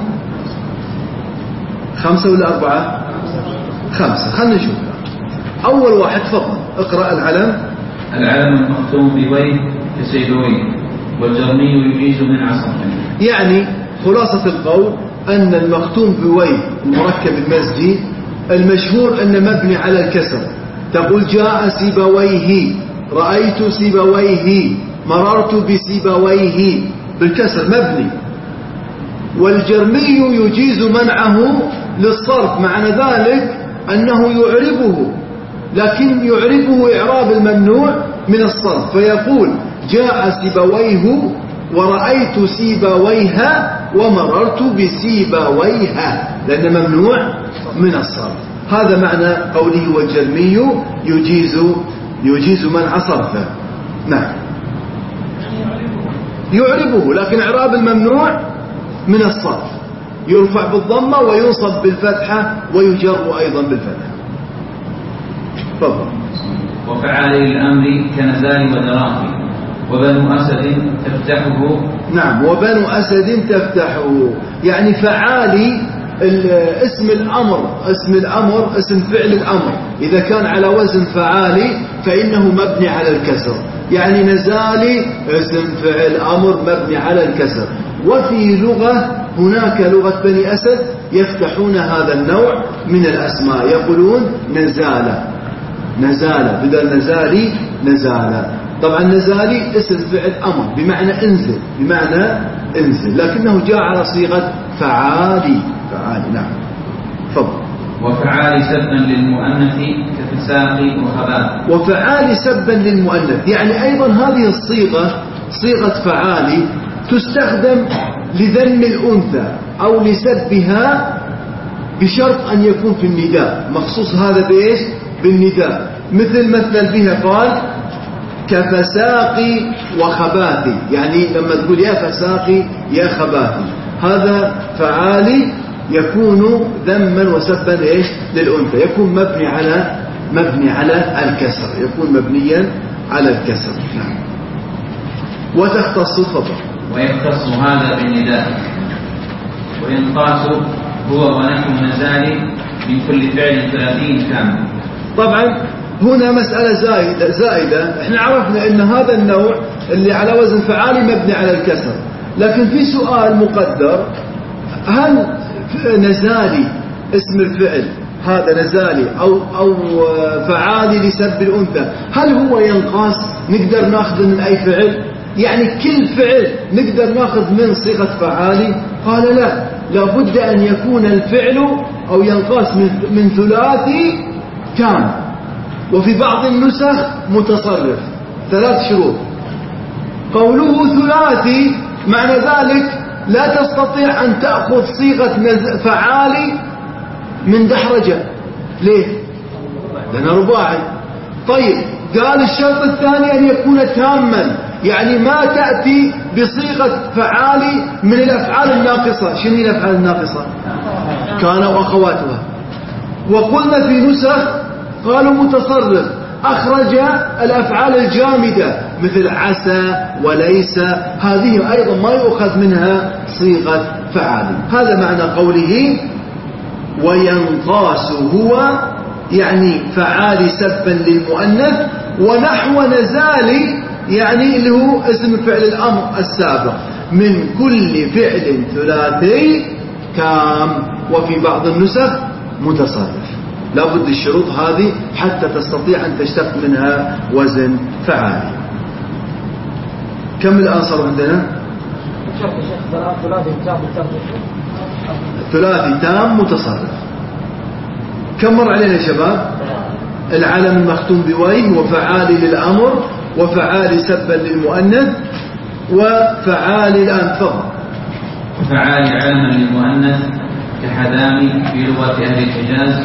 خمسة ولا أربعة؟ خمسة. خلنا نشوف. أول واحد فضل اقرأ. العلم العلم المختوم بوي كسيبوي، والجرمي يجيز من عصره. يعني خلاصة القول أن المختوم بوي المركب المزجي المشهور أن مبني على الكسر. تقول جاء سيبويه، رأيت سيبويه، مررت بسيبويه، بالكسر مبني. والجرمي يجيز منعه للصرف، معنى ذلك أنه يعربه، لكن يعربه إعراب الممنوع من الصرف، فيقول جاء سيبويه ورأيت سيبويها ومررت بسيبويها، لأن ممنوع من الصرف. هذا معنى قوله والجرمي يجيز يجيز منع صرفه. نعم يعربه، لكن إعراب الممنوع من الصرف، يرفع بالضمة وينصب بالفتحة ويجر أيضا بالفتحة. تفضل. وفعال الأمر كنزال ودراهم وبنو أسد تفتحه. نعم، وبنو أسد تفتحه، يعني فعالي اسم الأمر، اسم الأمر اسم فعل الأمر إذا كان على وزن فعالي فإنه مبني على الكسر، يعني نزالي اسم فعل أمر مبني على الكسر. وفي لغة هناك لغة بني أسد يفتحون هذا النوع من الأسماء، يقولون نزالة، نزالة بدل نزالي نزالة. طبعا نزالي اسم فعل أمر بمعنى انزل، بمعنى انزل، لكنه جاء على صيغة فعالي، فعالي. نعم تفضل. وفعال سبا للمؤنث كفساق وخباث. وفعال سبا للمؤنث، يعني أيضا هذه الصيغة صيغة فعالي تستخدم لذم الأنثى أو لسبها بشرط أن يكون في النداء، مخصوص هذا بإيش؟ بالنداء. مثل مثل بها قال كفساقي وخباثي، يعني لما تقول يا فساقي يا خباثي، هذا فعالي يكون ذما وسبا إيش؟ للأنثى، يكون مبني على مبني على الكسر، يكون مبنيا على الكسر. نعم. وتختص فضل. ويختص هذا بالنداء وينقاس هو ونحو نزال من كل فعل ثلاثين كامل. طبعا هنا مسألة زائدة, زائدة احنا عرفنا ان هذا النوع اللي على وزن فعالي مبني على الكسر، لكن في سؤال مقدر، هل نزالي اسم الفعل هذا نزالي أو, أو فعالي لسب الأنثى هل هو ينقاس نقدر ناخذ من أي فعل؟ يعني كل فعل نقدر ناخذ من صيغة فعالي؟ قال لا، لابد أن يكون الفعل أو ينقاس من, من ثلاثي كامل، وفي بعض النسخ متصرف. ثلاث شروط. قوله ثلاثي معنى ذلك لا تستطيع أن تأخذ صيغة فعالي من دحرجة. ليه؟ لأنه رباعي. طيب قال الشرط الثاني أن يكون تاما، يعني ما تأتي بصيغة فعالي من الأفعال الناقصة. شنو الأفعال الناقصة؟ كان وأخواتها. وقلنا في نسخ قالوا متصرف، أخرج الأفعال الجامدة مثل عسى وليس، هذه أيضا ما يؤخذ منها صيغة فعالي. هذا معنى قوله وينقاس هو، يعني فعالي سبا للمؤنث، ونحو نزالي يعني اللي هو اسم فعل الأمر السابق، من كل فعل ثلاثي كام، وفي بعض النسخ متصرف. لابد الشروط هذه حتى تستطيع أن تشتق منها وزن فعالي. كم الآن صار عندنا؟ ثلاثي تام متصرف. كم مر علينا يا شباب؟ العلم المختوم بوين، وفعالي للأمر، وفعالي سبا للمؤنث، وفعالي الآن تفضل. وفعالي علما للمؤنث كحدامي في لغة أهل الحجاز،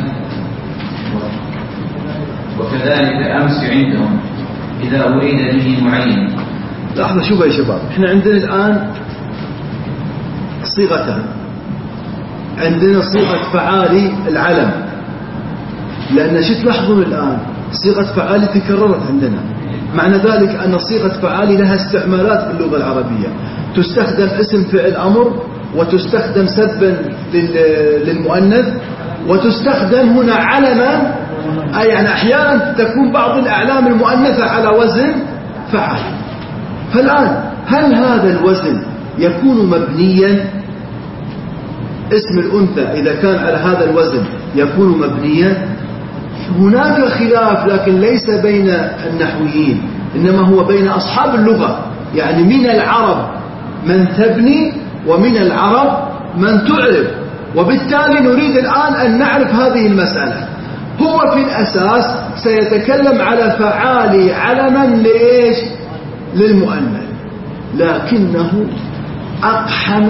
وكذلك أمس عندهم إذا أريد به معين. لحظة شوفوا يا شباب، احنا عندنا الآن صيغتان. عندنا صيغة فعالي العلم، لأن شو تلاحظون الآن صيغة فعالي تكررت عندنا، معنى ذلك أن صيغة فعالي لها استعمالات في اللغة العربية، تستخدم اسم فعل أمر، وتستخدم سبا للمؤنث، وتستخدم هنا علما، أي يعني أحيانا تكون بعض الأعلام المؤنثة على وزن فعال. فالآن هل هذا الوزن يكون مبنيا؟ اسم الأنثى إذا كان على هذا الوزن يكون مبنيا؟ هناك خلاف، لكن ليس بين النحويين، إنما هو بين أصحاب اللغة، يعني من العرب من تبني ومن العرب من تعرب، وبالتالي نريد الآن أن نعرف هذه المسألة. هو في الأساس سيتكلم على فعالي علما لإيش؟ للمؤنث، لكنه أقحم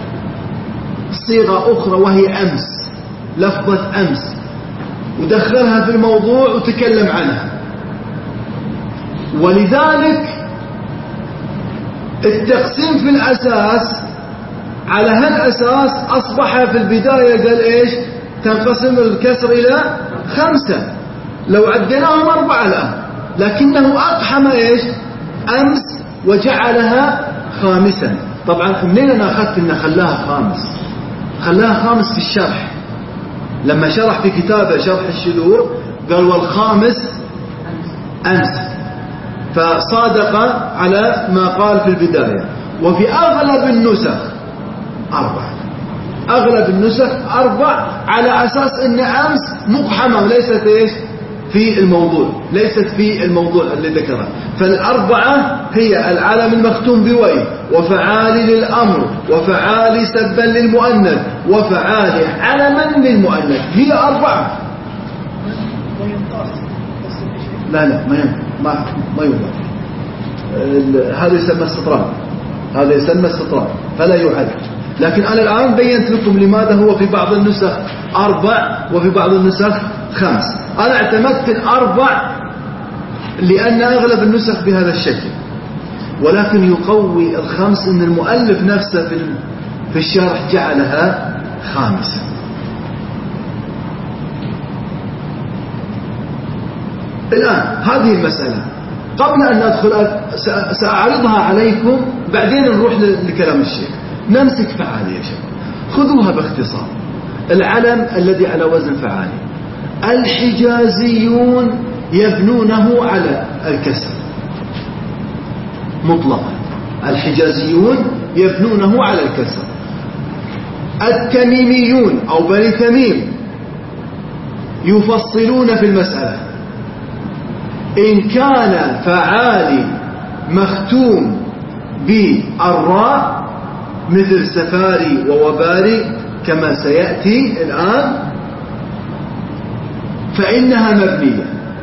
صيغة أخرى وهي أمس، لفظة أمس، ودخلها في الموضوع وتكلم عنها. ولذلك التقسيم في الأساس على هالأساس أصبح في البداية قال إيش؟ تنقسم الكسر إلى خمسة، لو عديناهم أربعة الآن، لكنه أقحم إيش أمس وجعلها خامسا. طبعا منين أنا أخذت إن خلاها خامس؟ خلاها خامس في الشرح، لما شرح في كتابه شرح الشذور قال والخامس أمس، فصادق على ما قال في البداية. وفي أغلب النسخ أربعة، أغلب النسخ أربع، على أساس أن أمس مقحمة وليست إيش في الموضوع، ليست في الموضوع اللي ذكره. فالأربعة هي العلم المختوم بوي، وفعال للأمر، وفعال سبا للمؤنث، وفعال علما للمؤنث، هي أربعة. لا لا ما ما ما يوضع، هذا يسمى استطراد، هذا يسمى استطراد فلا يعد. لكن أنا الآن بينت لكم لماذا هو في بعض النسخ أربع وفي بعض النسخ خمس. أنا اعتمدت الأربع لأن أغلب النسخ بهذا الشكل، ولكن يقوي الخمس أن المؤلف نفسه في في الشرح جعلها خامسة. الآن هذه المسألة قبل أن أدخل سأعرضها عليكم، بعدين نروح لكلام الشيخ. نمسك فعالي يا شباب، خذوها باختصار. العلم الذي على وزن فعالي، الحجازيون يبنونه على الكسر مطلقا، الحجازيون يبنونه على الكسر. التميميون أو بني تميم يفصلون في المسألة، إن كان فعالي مختوم بالراء مثل سفاري ووباري كما سيأتي الآن فإنها مبنية،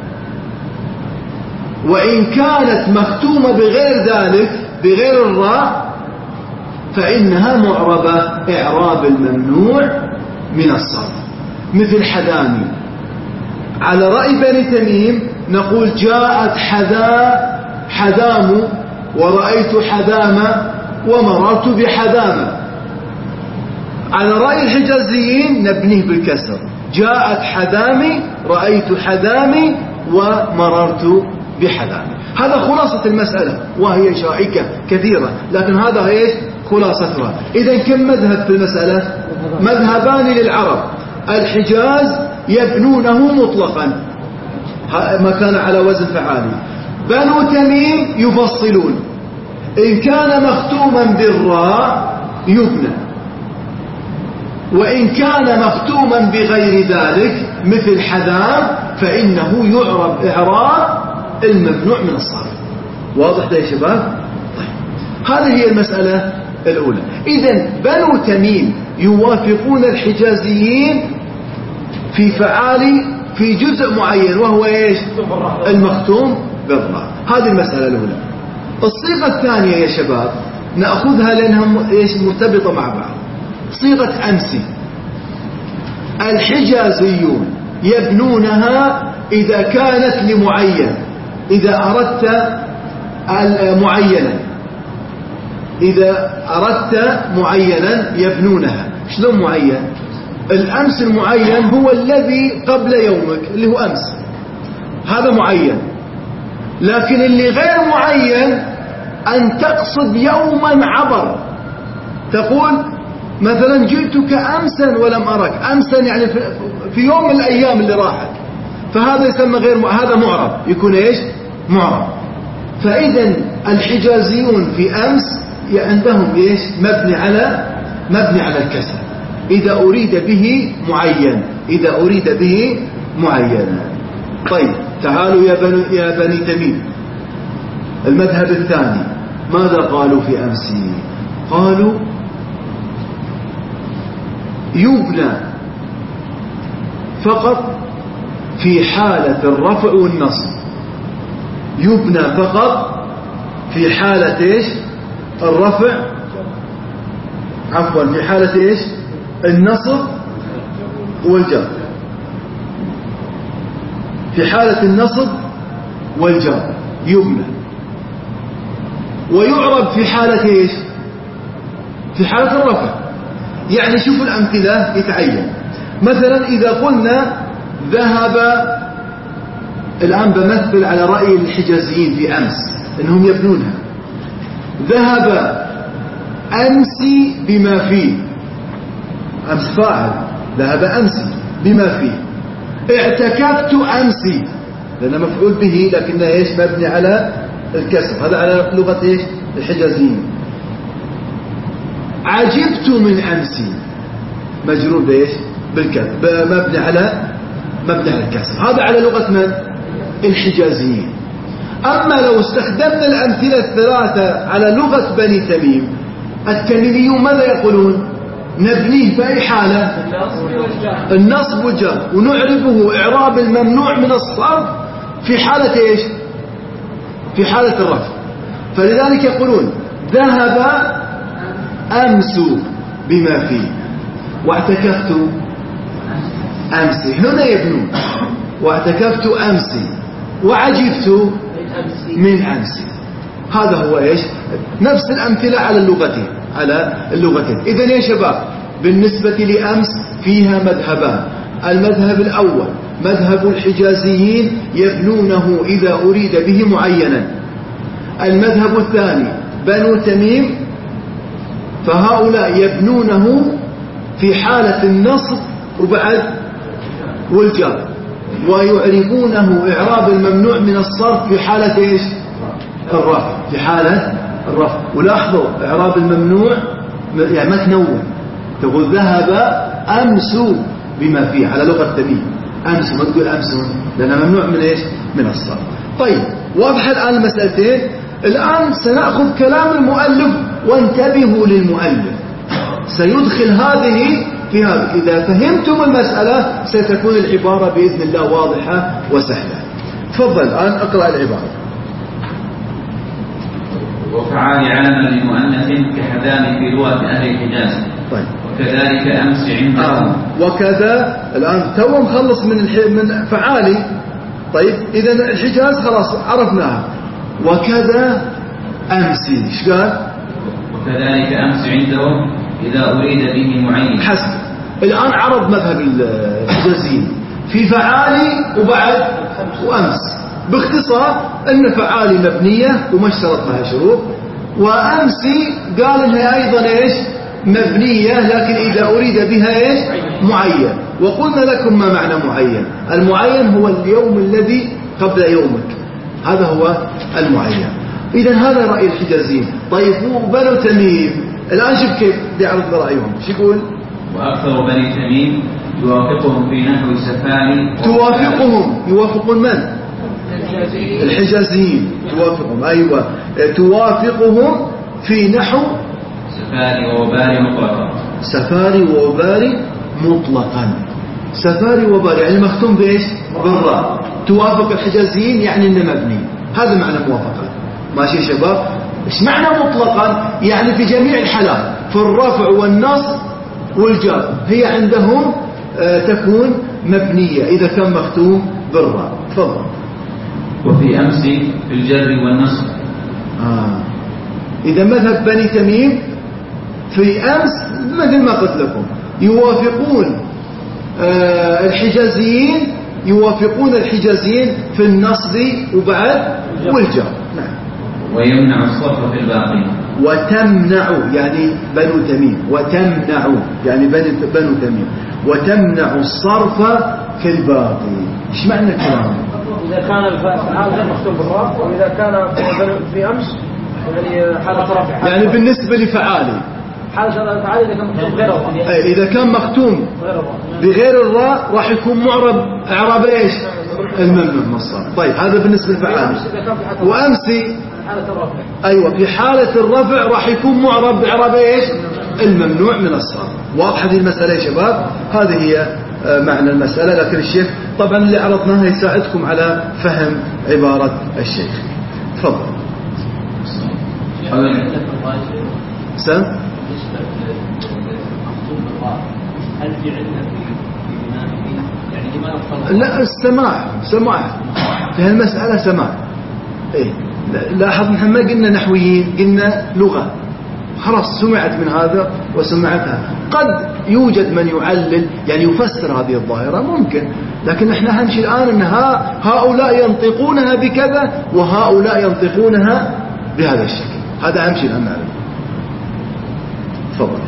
وإن كانت مختومة بغير ذلك بغير الراء فإنها معربة إعراب الممنوع من الصرف. مثل حدامي، على رأي بني تميم نقول جاءت حذا حذام، ورأيت حذامة، ومررت بحذامة. على رأي الحجازيين نبنيه بالكسر، جاءت حذامي، رأيت حذامي، ومررت بحذامي. هذا خلاصة المسألة، وهي شائكة كثيرة، لكن هذا ايش خلاصتها. إذا كم مذهب في المسألة؟ مذهبان للعرب، الحجاز يبنونه مطلقا ما كان على وزن فعالي، بنو تميم يفصلون، إن كان مختوما بالراء يبنى، وإن كان مختوما بغير ذلك مثل حذام فإنه يعرب إعراب الممنوع من الصرف. واضح ده يا شباب؟ طيب هذه هي المسألة الأولى. إذن بنو تميم يوافقون الحجازيين في فعالي في جزء معين، وهو إيش؟ المختوم بالراء. هذه المسألة الأولى. الصيغة الثانية يا شباب نأخذها لأنها إيش مرتبطة مع بعض، صيغة أمسي. الحجازيون يبنونها إذا كانت لمعين، إذا أردت معينا، إذا أردت معينا يبنونها. شلون معين؟ الأمس المعين هو الذي قبل يومك اللي هو أمس، هذا معين. لكن اللي غير معين أن تقصد يوما عبر، تقول مثلا جئتك أمسا ولم أرك، أمسا يعني في يوم من الأيام اللي راحت، فهذا يسمى غير م... هذا معرب، يكون إيش؟ معرب. فإذا الحجازيون في أمس عندهم إيش؟ مبني على مبني على الكسر إذا أريد به معين، إذا أريد به معين. طيب تعالوا يا بني, يا بني تميم، المذهب الثاني ماذا قالوا في أمسي؟ قالوا يبنى فقط في حالة الرفع والنصب، يبنى فقط في حالة إيش؟ الرفع، عفوا في حالة إيش؟ النصب والجر، في حالة النصب والجر يبنى، ويعرب في حالة إيش؟ في حالة الرفع. يعني شوفوا الأمثلة يتعين. مثلا إذا قلنا ذهب الآن بمثل على رأي الحجازيين في أمس إنهم يبنونها. ذهب أمسي بما فيه، أمس فاعل، ذهب أمسي بما فيه. اعتكفت أمسي لأنه مفعول به لكنه إيش مبني على الكسر، هذا على لغة إيش الحجازيين. عجبت من أمسي مجرور بإيش بالكسر، مبني على مبني على الكسر، هذا على لغة من الحجازيين. أما لو استخدمنا الأمثلة الثلاثة على لغة بني تميم، التميميون ماذا يقولون؟ نبنيه في أي حالة؟ النصب والجر، ونعربه إعراب الممنوع من الصرف في حالة إيش؟ في حالة الرفع. فلذلك يقولون ذهب أمس بما فيه، واعتكفت أمسي، هنا يبنون واعتكفت أمسي، وعجبت من أمسي. هذا هو إيش نفس الأمثلة على اللغتين على اللغتين. إذن يا شباب بالنسبة لأمس فيها مذهبان. المذهب الأول مذهب الحجازيين يبنونه إذا أريد به معينا. المذهب الثاني بنو تميم، فهؤلاء يبنونه في حالة النصب وبعد والجر، ويعربونه إعراب الممنوع من الصرف في حالة إيش الرفع، في حالة الرفع. ولاحظوا إعراب الممنوع يعني ما تنون، تقول ذهب أمس بما فيه على لغة تميم، أمس ما تقول أمس لأنه ممنوع من إيش من الصرف. طيب واضح الآن المسألتين. الآن سنأخذ كلام المؤلف، وانتبهوا للمؤلف سيدخل هذه في هذا. إذا فهمتم المسألة ستكون العبارة بإذن الله واضحة وسهلة. تفضل الآن أقرأ العبارة. وفعال علما لمؤنث كحدان في لغة أهل الحجاز. طيب وكذلك أمس عند آه. وكذا الآن تو مخلص من الح... من فعالي. طيب إذا الحجاز خلاص عرفناها. وكذا أمسي إيش قال؟ وكذلك أمس عندهم إذا أريد به معين. حسب. الآن عرض مذهب الحجازيين في فعالي وبعد وأمس. باختصار أن فعالي مبنية وما اشترط لها شروط، وأمسي قال إنها أيضا إيش مبنية لكن إذا أريد بها إيش معين. وقلنا لكم ما معنى معين. المعين هو اليوم الذي قبل يومك، هذا هو المعين. إذا هذا رأي الحجازيين. طيب وبنو تميم الآن شوف كيف يعرض رأيهم. شو يقول؟ وأكثر بني تميم يوافقهم في نحو سفاري. توافقهم يوافقون من؟ الحجازيين. توافقهم أيوة توافقهم في نحو سفاري ووباري مطلقا. سفاري ووباري مطلقا. سفاري ووباري يعني مختوم بإيش؟ بالراء. توافق الحجازيين يعني إنه مبني. هذا معنى موافقة. ماشي يا شباب؟ إيش معنى مطلقا؟ يعني في جميع الحالات، في الرفع والنصب والجر هي عندهم آه تكون مبنية إذا كان مختوم بالراء. تفضل. وفي أمس في الجر والنصب. آه. إذا مذهب بني تميم في أمس مثل ما قلت لكم يوافقون آه الحجازيين يوافقون الحجازيين في النصب وبعد والجر. نعم. ويمنع الصرف في الباقي. وتمنع يعني بنو تميم، وتمنع يعني بنو تميم، وتمنع الصرف في الباقي. ايش معنى الكلام؟ إذا كان الفعال غير مختوم بالراء، وإذا كان في أمس يعني حالة رفع. يعني بالنسبة لفعالي حالة فعالي إذا كان مختوم غير الراء. إذا كان مختوم بغير الراء راح يكون معرب إعراب إيش؟ الممنوع من الصرف. طيب هذا بالنسبة لفعالي. وأمسي حالة الرفع. أيوة في حالة الرفع راح يكون معرب بإعراب إيش؟ الممنوع من الصرف. واضح هذه المسألة يا شباب؟ هذه هي معنى المسألة. لكن الشيخ طبعا اللي عرضناها يساعدكم على فهم عبارة الشيخ. تفضل. سم؟ هل في عندنا في بنائه يعني لماذا؟ لا السماع سماع في هالمسألة سماع. إيه لاحظ نحن ما قلنا نحويين، قلنا لغة. خلاص سمعت من هذا وسمعتها. قد يوجد من يعلل يعني يفسر هذه الظاهرة ممكن، لكن احنا همشي الآن أن هؤلاء ينطقونها بكذا وهؤلاء ينطقونها بهذا الشكل. هذا همشي الآن نعلم. تفضل.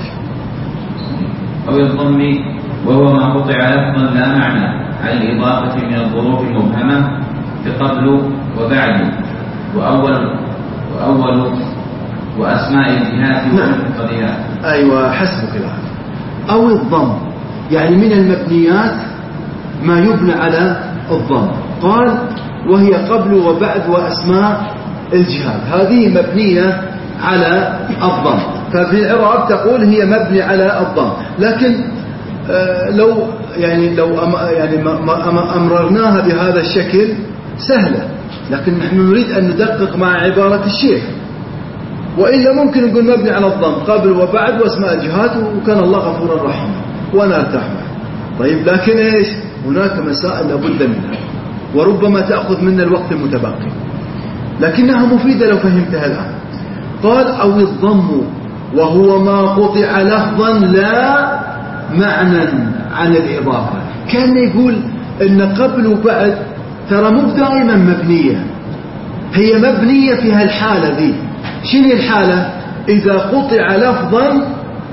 أو الضم وهو ما قطع لفظا لا معنى عن الإضافة من الظروف المبهمة كقبل وبعد وأول وأول وأسماء الجهات والمقتضيات. أيوة حسبك الآن. أو الضم يعني من المبنيات ما يبنى على الضم. قال وهي قبل وبعد وأسماء الجهات، هذه مبنية على الضم. ففي العرب تقول هي مبني على الضم، لكن آه لو يعني لو أم يعني ما أمررناها بهذا الشكل سهلة، لكن نحن نريد أن ندقق مع عبارة الشيخ، وإلا ممكن نقول مبني على الضم قبل وبعد واسماء الجهات وكان الله غفورا رحيما وأنا أرتاح معه. طيب لكن إيش هناك مسائل لابد منها وربما تأخذ منا الوقت المتبقي، لكنها مفيدة لو فهمتها الآن. قال أو الضم وهو ما قطع لفظا لا معنى عن الإضافة. كان يقول إن قبل وبعد ترى مو دائما مبنية، هي مبنية في هالحالة ذي. شنو الحالة؟ إذا قطع لفظا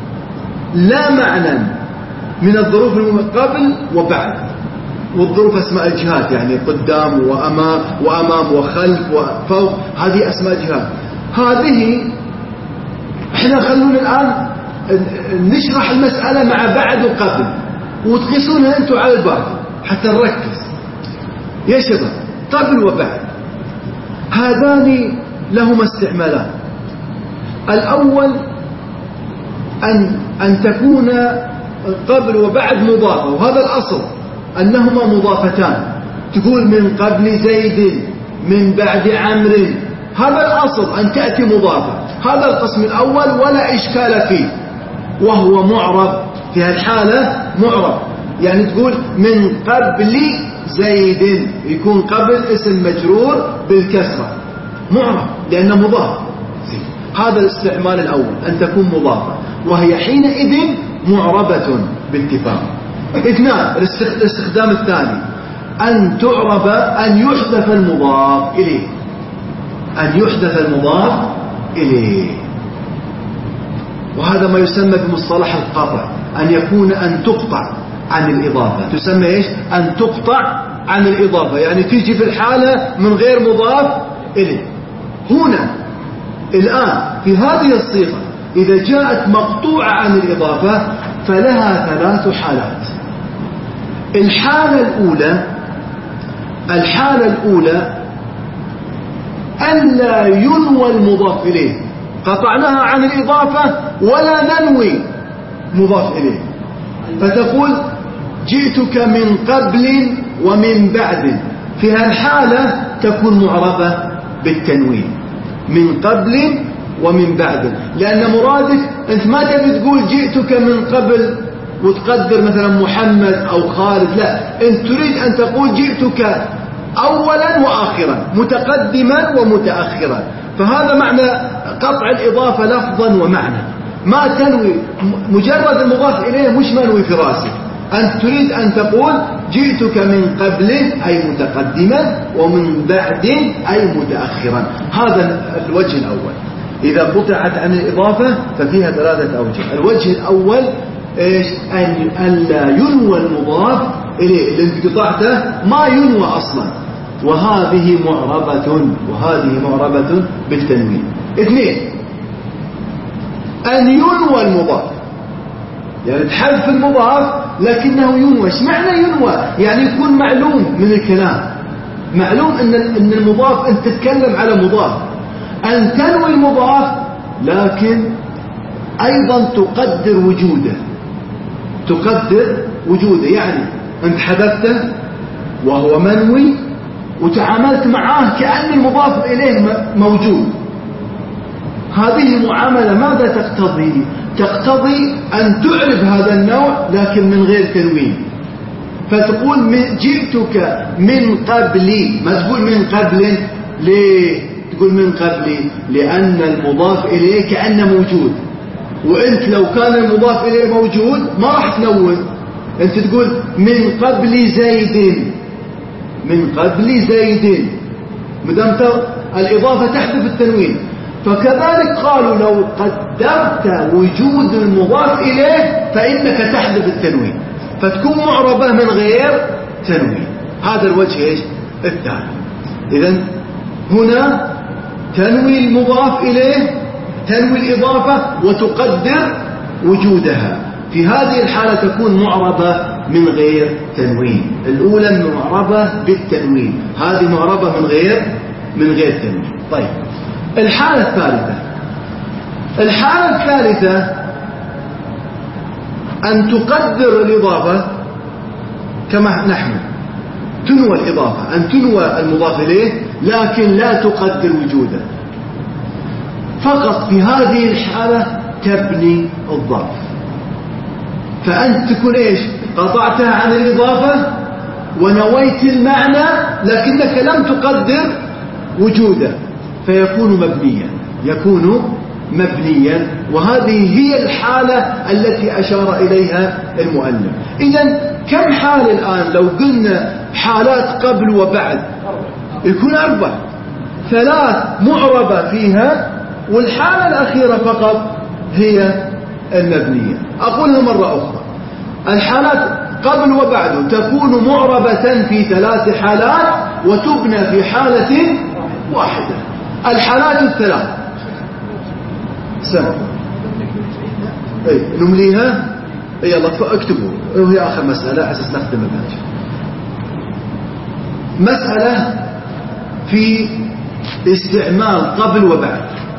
لا معنى من الظروف قبل وبعد، والظروف أسماء الجهات يعني قدام وأمام وأمام وخلف وفوق، هذه أسماء جهات. هذه احنا خلونا الآن نشرح المسألة مع بعد وقبل وتقيسونها أنتم على البعض حتى نركز يا شباب. قبل وبعد هذان لهما استعمالان. الأول أن, أن تكون قبل وبعد مضافة، وهذا الأصل أنهما مضافتان. تقول من قبل زيد من بعد عمرو، هذا الأصل أن تأتي مضافة. هذا القسم الأول ولا إشكال فيه، وهو معرب في هالحالة معرب، يعني تقول من قبل زيد يكون قبل اسم مجرور بالكسرة معرب لأنه مضاف. هذا الاستعمال الأول أن تكون مضافة، وهي حينئذ معربة باتفاق. اثنان الاستخدام الثاني أن تعرب أن يحذف المضاف إليه، أن يحدث المضاف إليه، وهذا ما يسمى بمصطلح القطع، أن يكون أن تقطع عن الإضافة. تسمى إيش؟ أن تقطع عن الإضافة، يعني تيجي في الحالة من غير مضاف إليه. هنا الآن في هذه الصيغة إذا جاءت مقطوعة عن الإضافة فلها ثلاث حالات. الحالة الأولى الحالة الأولى ألا ينوى المضاف إليه، قطعناها عن الإضافة ولا ننوي مضاف إليه، فتقول جئتك من قبل ومن بعد. في هالحالة تكون معربة بالتنوين من قبل ومن بعد، لأن مرادك أنت ما تبي تقول جئتك من قبل وتقدر مثلا محمد أو خالد، لا، أنت تريد أن تقول جئتك أولا وآخرا، متقدما ومتأخرا. فهذا معنى قطع الإضافة لفظا ومعنى. ما تنوي مجرد المضاف إليه، مش منوي في راسك، أنت تريد أن تقول جئتك من قبل أي متقدما ومن بعد أي متأخرا. هذا الوجه الأول. إذا قطعت عن الإضافة ففيها ثلاثة أوجه. الوجه الأول إيش؟ أن ألا ينوى المضاف إليه، الانقطاعته ما ينوى أصلا، وهذه معربة وهذه معربة بالتنوين. اثنين أن ينوى المضاف، يعني تحذف المضاف لكنه ينوى. ايش معنى ينوى؟ يعني يكون معلوم من الكلام، معلوم ان ان المضاف انت تتكلم على مضاف. ان تنوي المضاف لكن ايضا تقدر وجوده، تقدر وجوده، يعني انت حذفته وهو منوي وتعاملت معاه كأن المضاف اليه موجود. هذه معاملة ماذا تقتضي؟ تقتضي أن تعرف هذا النوع لكن من غير تنوين. فتقول من جئتك من قبلي، ما تقول من قبل. ليه تقول من قبلي؟ لأن المضاف إليه كأنه موجود. وانت لو كان المضاف اليه موجود ما راح تنون، انت تقول من قبل زيد، من قبل زيد، مدام الاضافه تحذف التنوين. فكذلك قالوا لو قدرت وجود المضاف اليه فانك تحذف التنوين فتكون معربه من غير تنوين. هذا الوجه ايش الثاني. اذا هنا تنوي المضاف اليه، تنوي الاضافه وتقدر وجودها. في هذه الحاله تكون معربه من غير تنوين. الاولى معربه بالتنوين، هذه معربه من غير من غير تنوين. طيب الحاله الثالثه، الحاله الثالثه ان تقدر الاضافه كما نحن تنوى الإضافة، أن تنوى المضاف إليه لكن لا تقدر وجوده. فقط في هذه الحالة تبني الظرف، فأنت تكون إيش قطعتها عن الإضافة ونويت المعنى لكنك لم تقدر وجوده فيكون مبنيا، يكون مبنيا. وهذه هي الحالة التي أشار إليها المؤلف. إذن كم حال الآن لو قلنا حالات قبل وبعد؟ يكون أربع، ثلاث معربة فيها والحالة الأخيرة فقط هي المبنية. أقولها مرة أخرى، الحالات قبل وبعد تكون معربة في ثلاث حالات وتبنى في حالة واحدة. الحالات الثلاث سنة اي نمليها. اي يلا اكتبوا، وهي آخر مسألة أساس نختم المنهج. مسألة في استعمال قبل وبعد.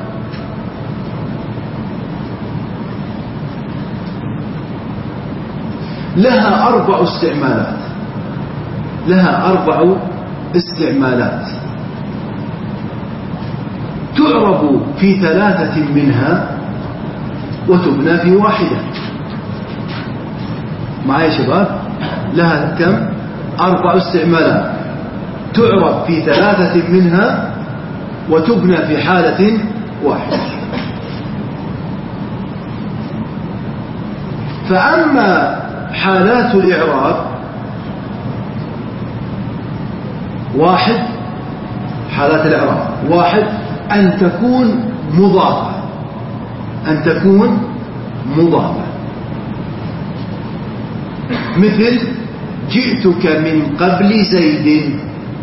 لها أربع استعمالات، لها أربع استعمالات تعرب في ثلاثة منها وتبنى في واحدة. معايا شباب؟ لها كم؟ أربع استعمالات تعرب في ثلاثة منها وتبنى في حالة واحدة. فأما حالات الإعراب واحد، حالات الإعراب واحد أن تكون مضافة، أن تكون مضافة، مثل جئتك من قبل زيد.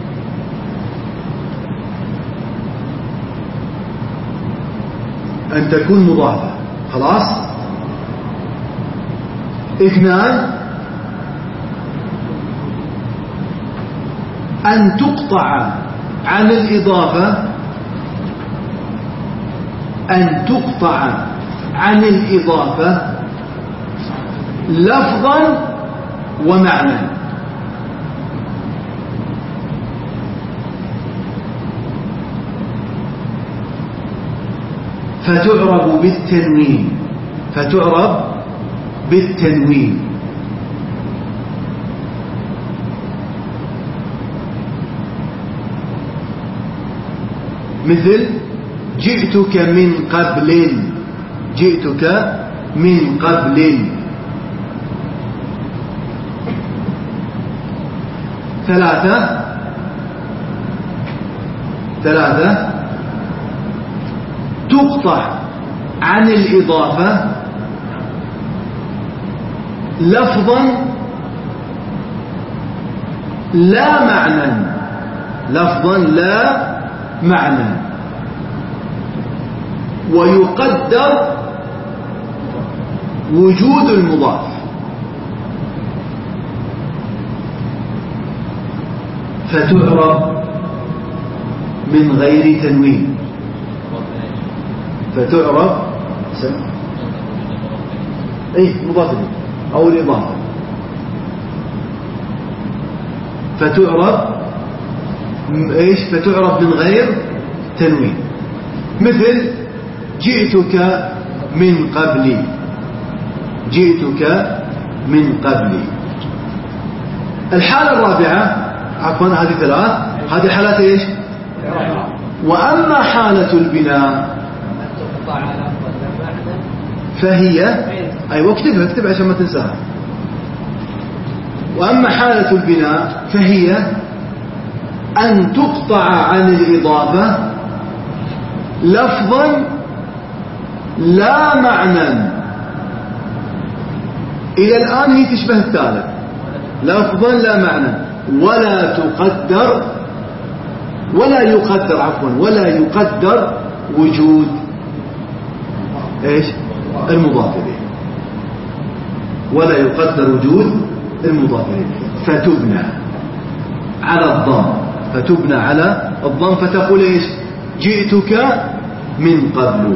أن تكون مضافة خلاص. اثنان أن تقطع عن الإضافة، أن تقطع عن الإضافة لفظا ومعنى. فتعرب بالتنوين، فتعرب بالتنوين. مثل جئتك من قبل، جئتك من قبل. ثلاثة ثلاثة تقطع عن الإضافة لفظا لا معنى، لفظا لا معنى، ويقدر وجود المضاف. فتعرب من غير تنوين، فتعرب ايه مضاف او الاضافه، فتعرب ايش؟ فتعرب من غير تنوين. مثل جئتك من قبلي، جئتك من قبلي. الحالة الرابعة، عفوا هذه ثلاث، هذه حالات ايش؟ وأما حالة البناء فهي أيوة اكتبها اكتبها عشان ما تنساها. وأما حالة البناء فهي أن تقطع عن الإضافة لفظا لا معنى. إلى الآن هي تشبه الثالث، لفظا لا معنى، ولا تقدر ولا يقدر عفوا ولا يقدر وجود ايش المضاف إليه، ولا يقدر وجود المضاف إليه. فتبنى على الضم، فتبنى على الضم، فتقول ايش جئتك من قبل.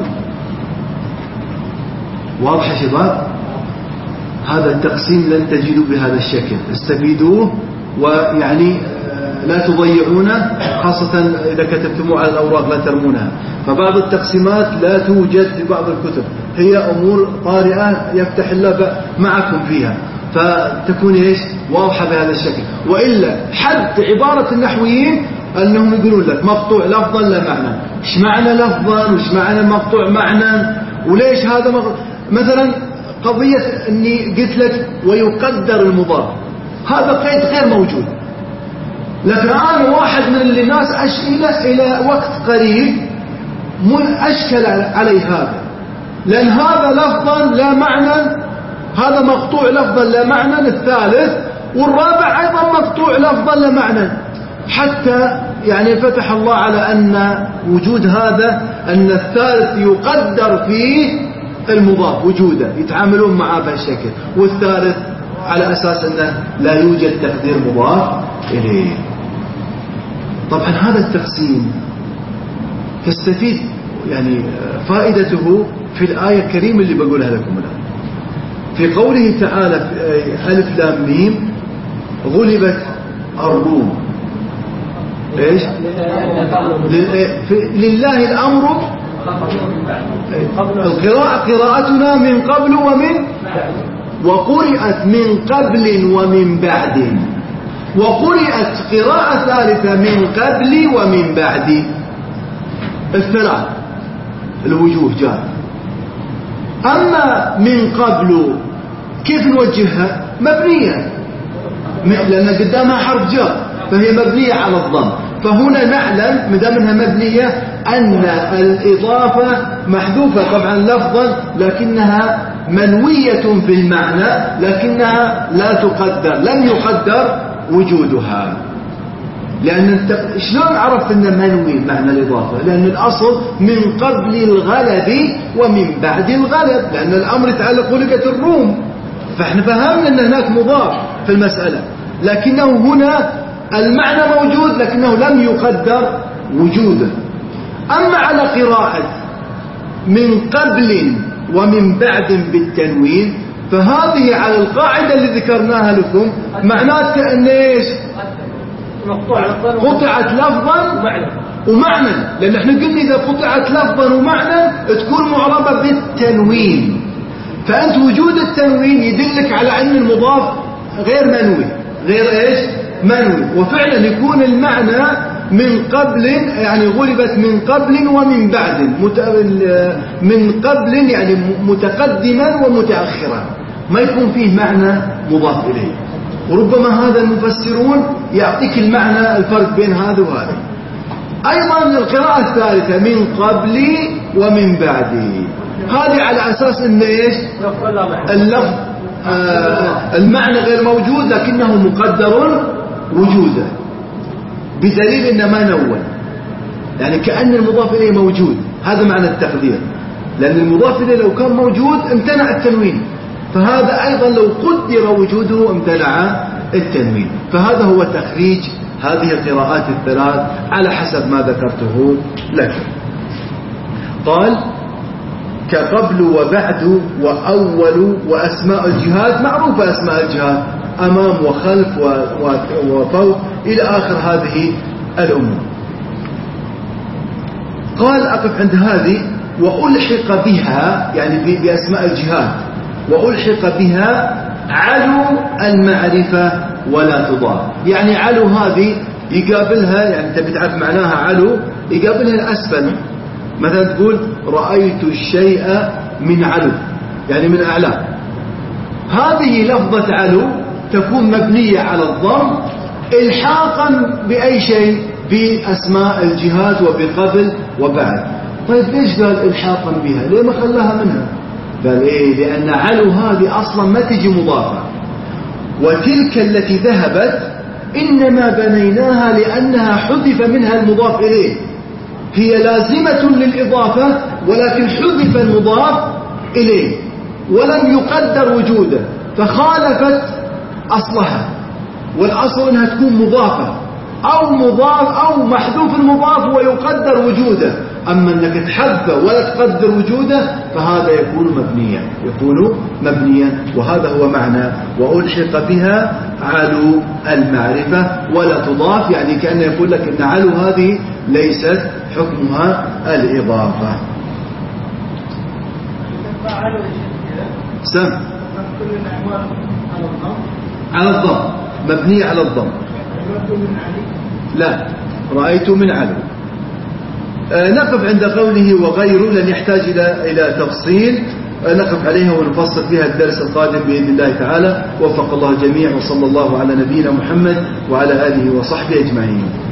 واضح يا شباب؟ هذا التقسيم لن تجدوا بهذا الشكل، استفيدوه ويعني لا تضيعونه، خاصة إذا كتبتموه على الأوراق لا ترمونها. فبعض التقسيمات لا توجد في بعض الكتب، هي أمور طارئة يفتح الله معكم فيها، فتكون إيش واضحة بهذا الشكل. وإلا حد عبارة النحويين أنهم يقولون لك مقطوع لفظا لا معنى. إيش معنى لفظا وإيش معنى مقطوع معنى؟ وليش هذا مقطوع؟ مثلا قضية أني قلت لك ويقدر المضاف، هذا قيد غير موجود، لكن أنا واحد من اللي الناس أشكل إلى وقت قريب أشكل علي هذا، لأن هذا لفظا لا معنى، هذا مقطوع لفظا لا معنى الثالث، والرابع أيضا مقطوع لفظا لا معنى. حتى يعني فتح الله على أن وجود هذا، أن الثالث يقدر فيه المضاف وجوده، يتعاملون معه بهالشكل، والثالث على أساس أنه لا يوجد تقدير مضاف إليه. طبعا هذا التقسيم تستفيد يعني فائدته في الآية الكريمة اللي بقولها لكم الآن، في قوله تعالى ألف لام ميم غلبت الروم. إيش؟ لله الأمر. القراءة قراءتنا من قبل ومن، وقرأت من قبل ومن بعد، وقرأت قراءة ثالثة من قبل ومن بعد. الثلاث الوجوه جاء. أما من قبل كيف نوجهها؟ مبنية، لأن قدامها حرف جر فهي مبنية على الضم. فهنا نعلم مدام انها مبنية أن الإضافة محذوفة طبعا لفظا، لكنها منوية في المعنى، لكنها لا تقدر، لم يقدر وجودها. لأن شلون عرفت أن منوي معنى الإضافة؟ لأن الأصل من قبل الغلب ومن بعد الغلب، لأن الأمر يتعلق غلبت الروم، فاحنا فهمنا أن هناك مضاف في المسألة، لكنه هنا المعنى موجود لكنه لم يقدر وجوده. أما على قراءة من قبل ومن بعد بالتنوين، فهذه على القاعدة اللي ذكرناها لكم معناتها أن إيش؟ قطعت لفظا ومعنى، لأن احنا قلنا إذا قطعت لفظا ومعنى تكون معربة بالتنوين، فأنت وجود التنوين يدلك على أن المضاف غير منوي، غير إيش؟ منوي. وفعلا يكون المعنى من قبل، يعني غلبت من قبل ومن بعد، من قبل يعني متقدما ومتأخرا، ما يكون فيه معنى مضاف إليه. وربما هذا المفسرون يعطيك المعنى الفرق بين هذا وهذا. أيضا القراءة الثالثة من قبل ومن بعد، هذه على أساس أن إيش؟ اللفظ آه المعنى غير موجود لكنه مقدر وجوده، بدليل أنه ما نون، يعني كأن المضاف إليه موجود. هذا معنى التقدير، لأن المضاف إليه لو كان موجود امتنع التنوين، فهذا أيضا لو قدر وجوده امتنع التنوين. فهذا هو تخريج هذه القراءات الثلاث على حسب ما ذكرته لك. قال كقبل وبعد وأول وأسماء الجهات، معروفة أسماء الجهات، أمام وخلف وفوق إلى آخر هذه الأمور. قال أقف عند هذه وألحق بها، يعني بأسماء الجهات، وألحق بها علو المعرفة ولا تضاف. يعني علو هذه يقابلها، يعني تبي تعرف معناها علو، يقابلها الأسفل. مثلا تقول رأيت الشيء من علو، يعني من أعلى. هذه لفظة علو تكون مبنية على الضم إلحاقا بأي شيء، بأسماء الجهات وبقبل وبعد. طيب ليش قال إلحاقا بها؟ ليه ما خلاها منها؟ قال إيه؟ لأن علو هذه أصلا ما تجي مضافة، وتلك التي ذهبت إنما بنيناها لأنها حذف منها المضاف إليه، هي لازمة للإضافة ولكن حذف المضاف إليه ولم يقدر وجوده فخالفت أصلها، والأصل أنها تكون مضافة أو مضاف أو محذوف المضاف ويقدر وجوده. أما أنك تحذفه ولا تقدر وجوده فهذا يكون مبنيا، يكون مبنيا وهذا هو معنى وألحق بها علو المعرفة ولا تضاف، يعني كأنه يقول لك أن علو هذه ليست حكمها الإضافة. سم على الضم، مبنية على الضم. لا، رأيت من علو. آه نقف عند قوله وغيره، لن يحتاج إلى إلى تفصيل، آه نقف عليها ونفصل فيها الدرس القادم بإذن الله تعالى. وفق الله الجميع، وصلى الله على نبينا محمد وعلى آله وصحبه أجمعين.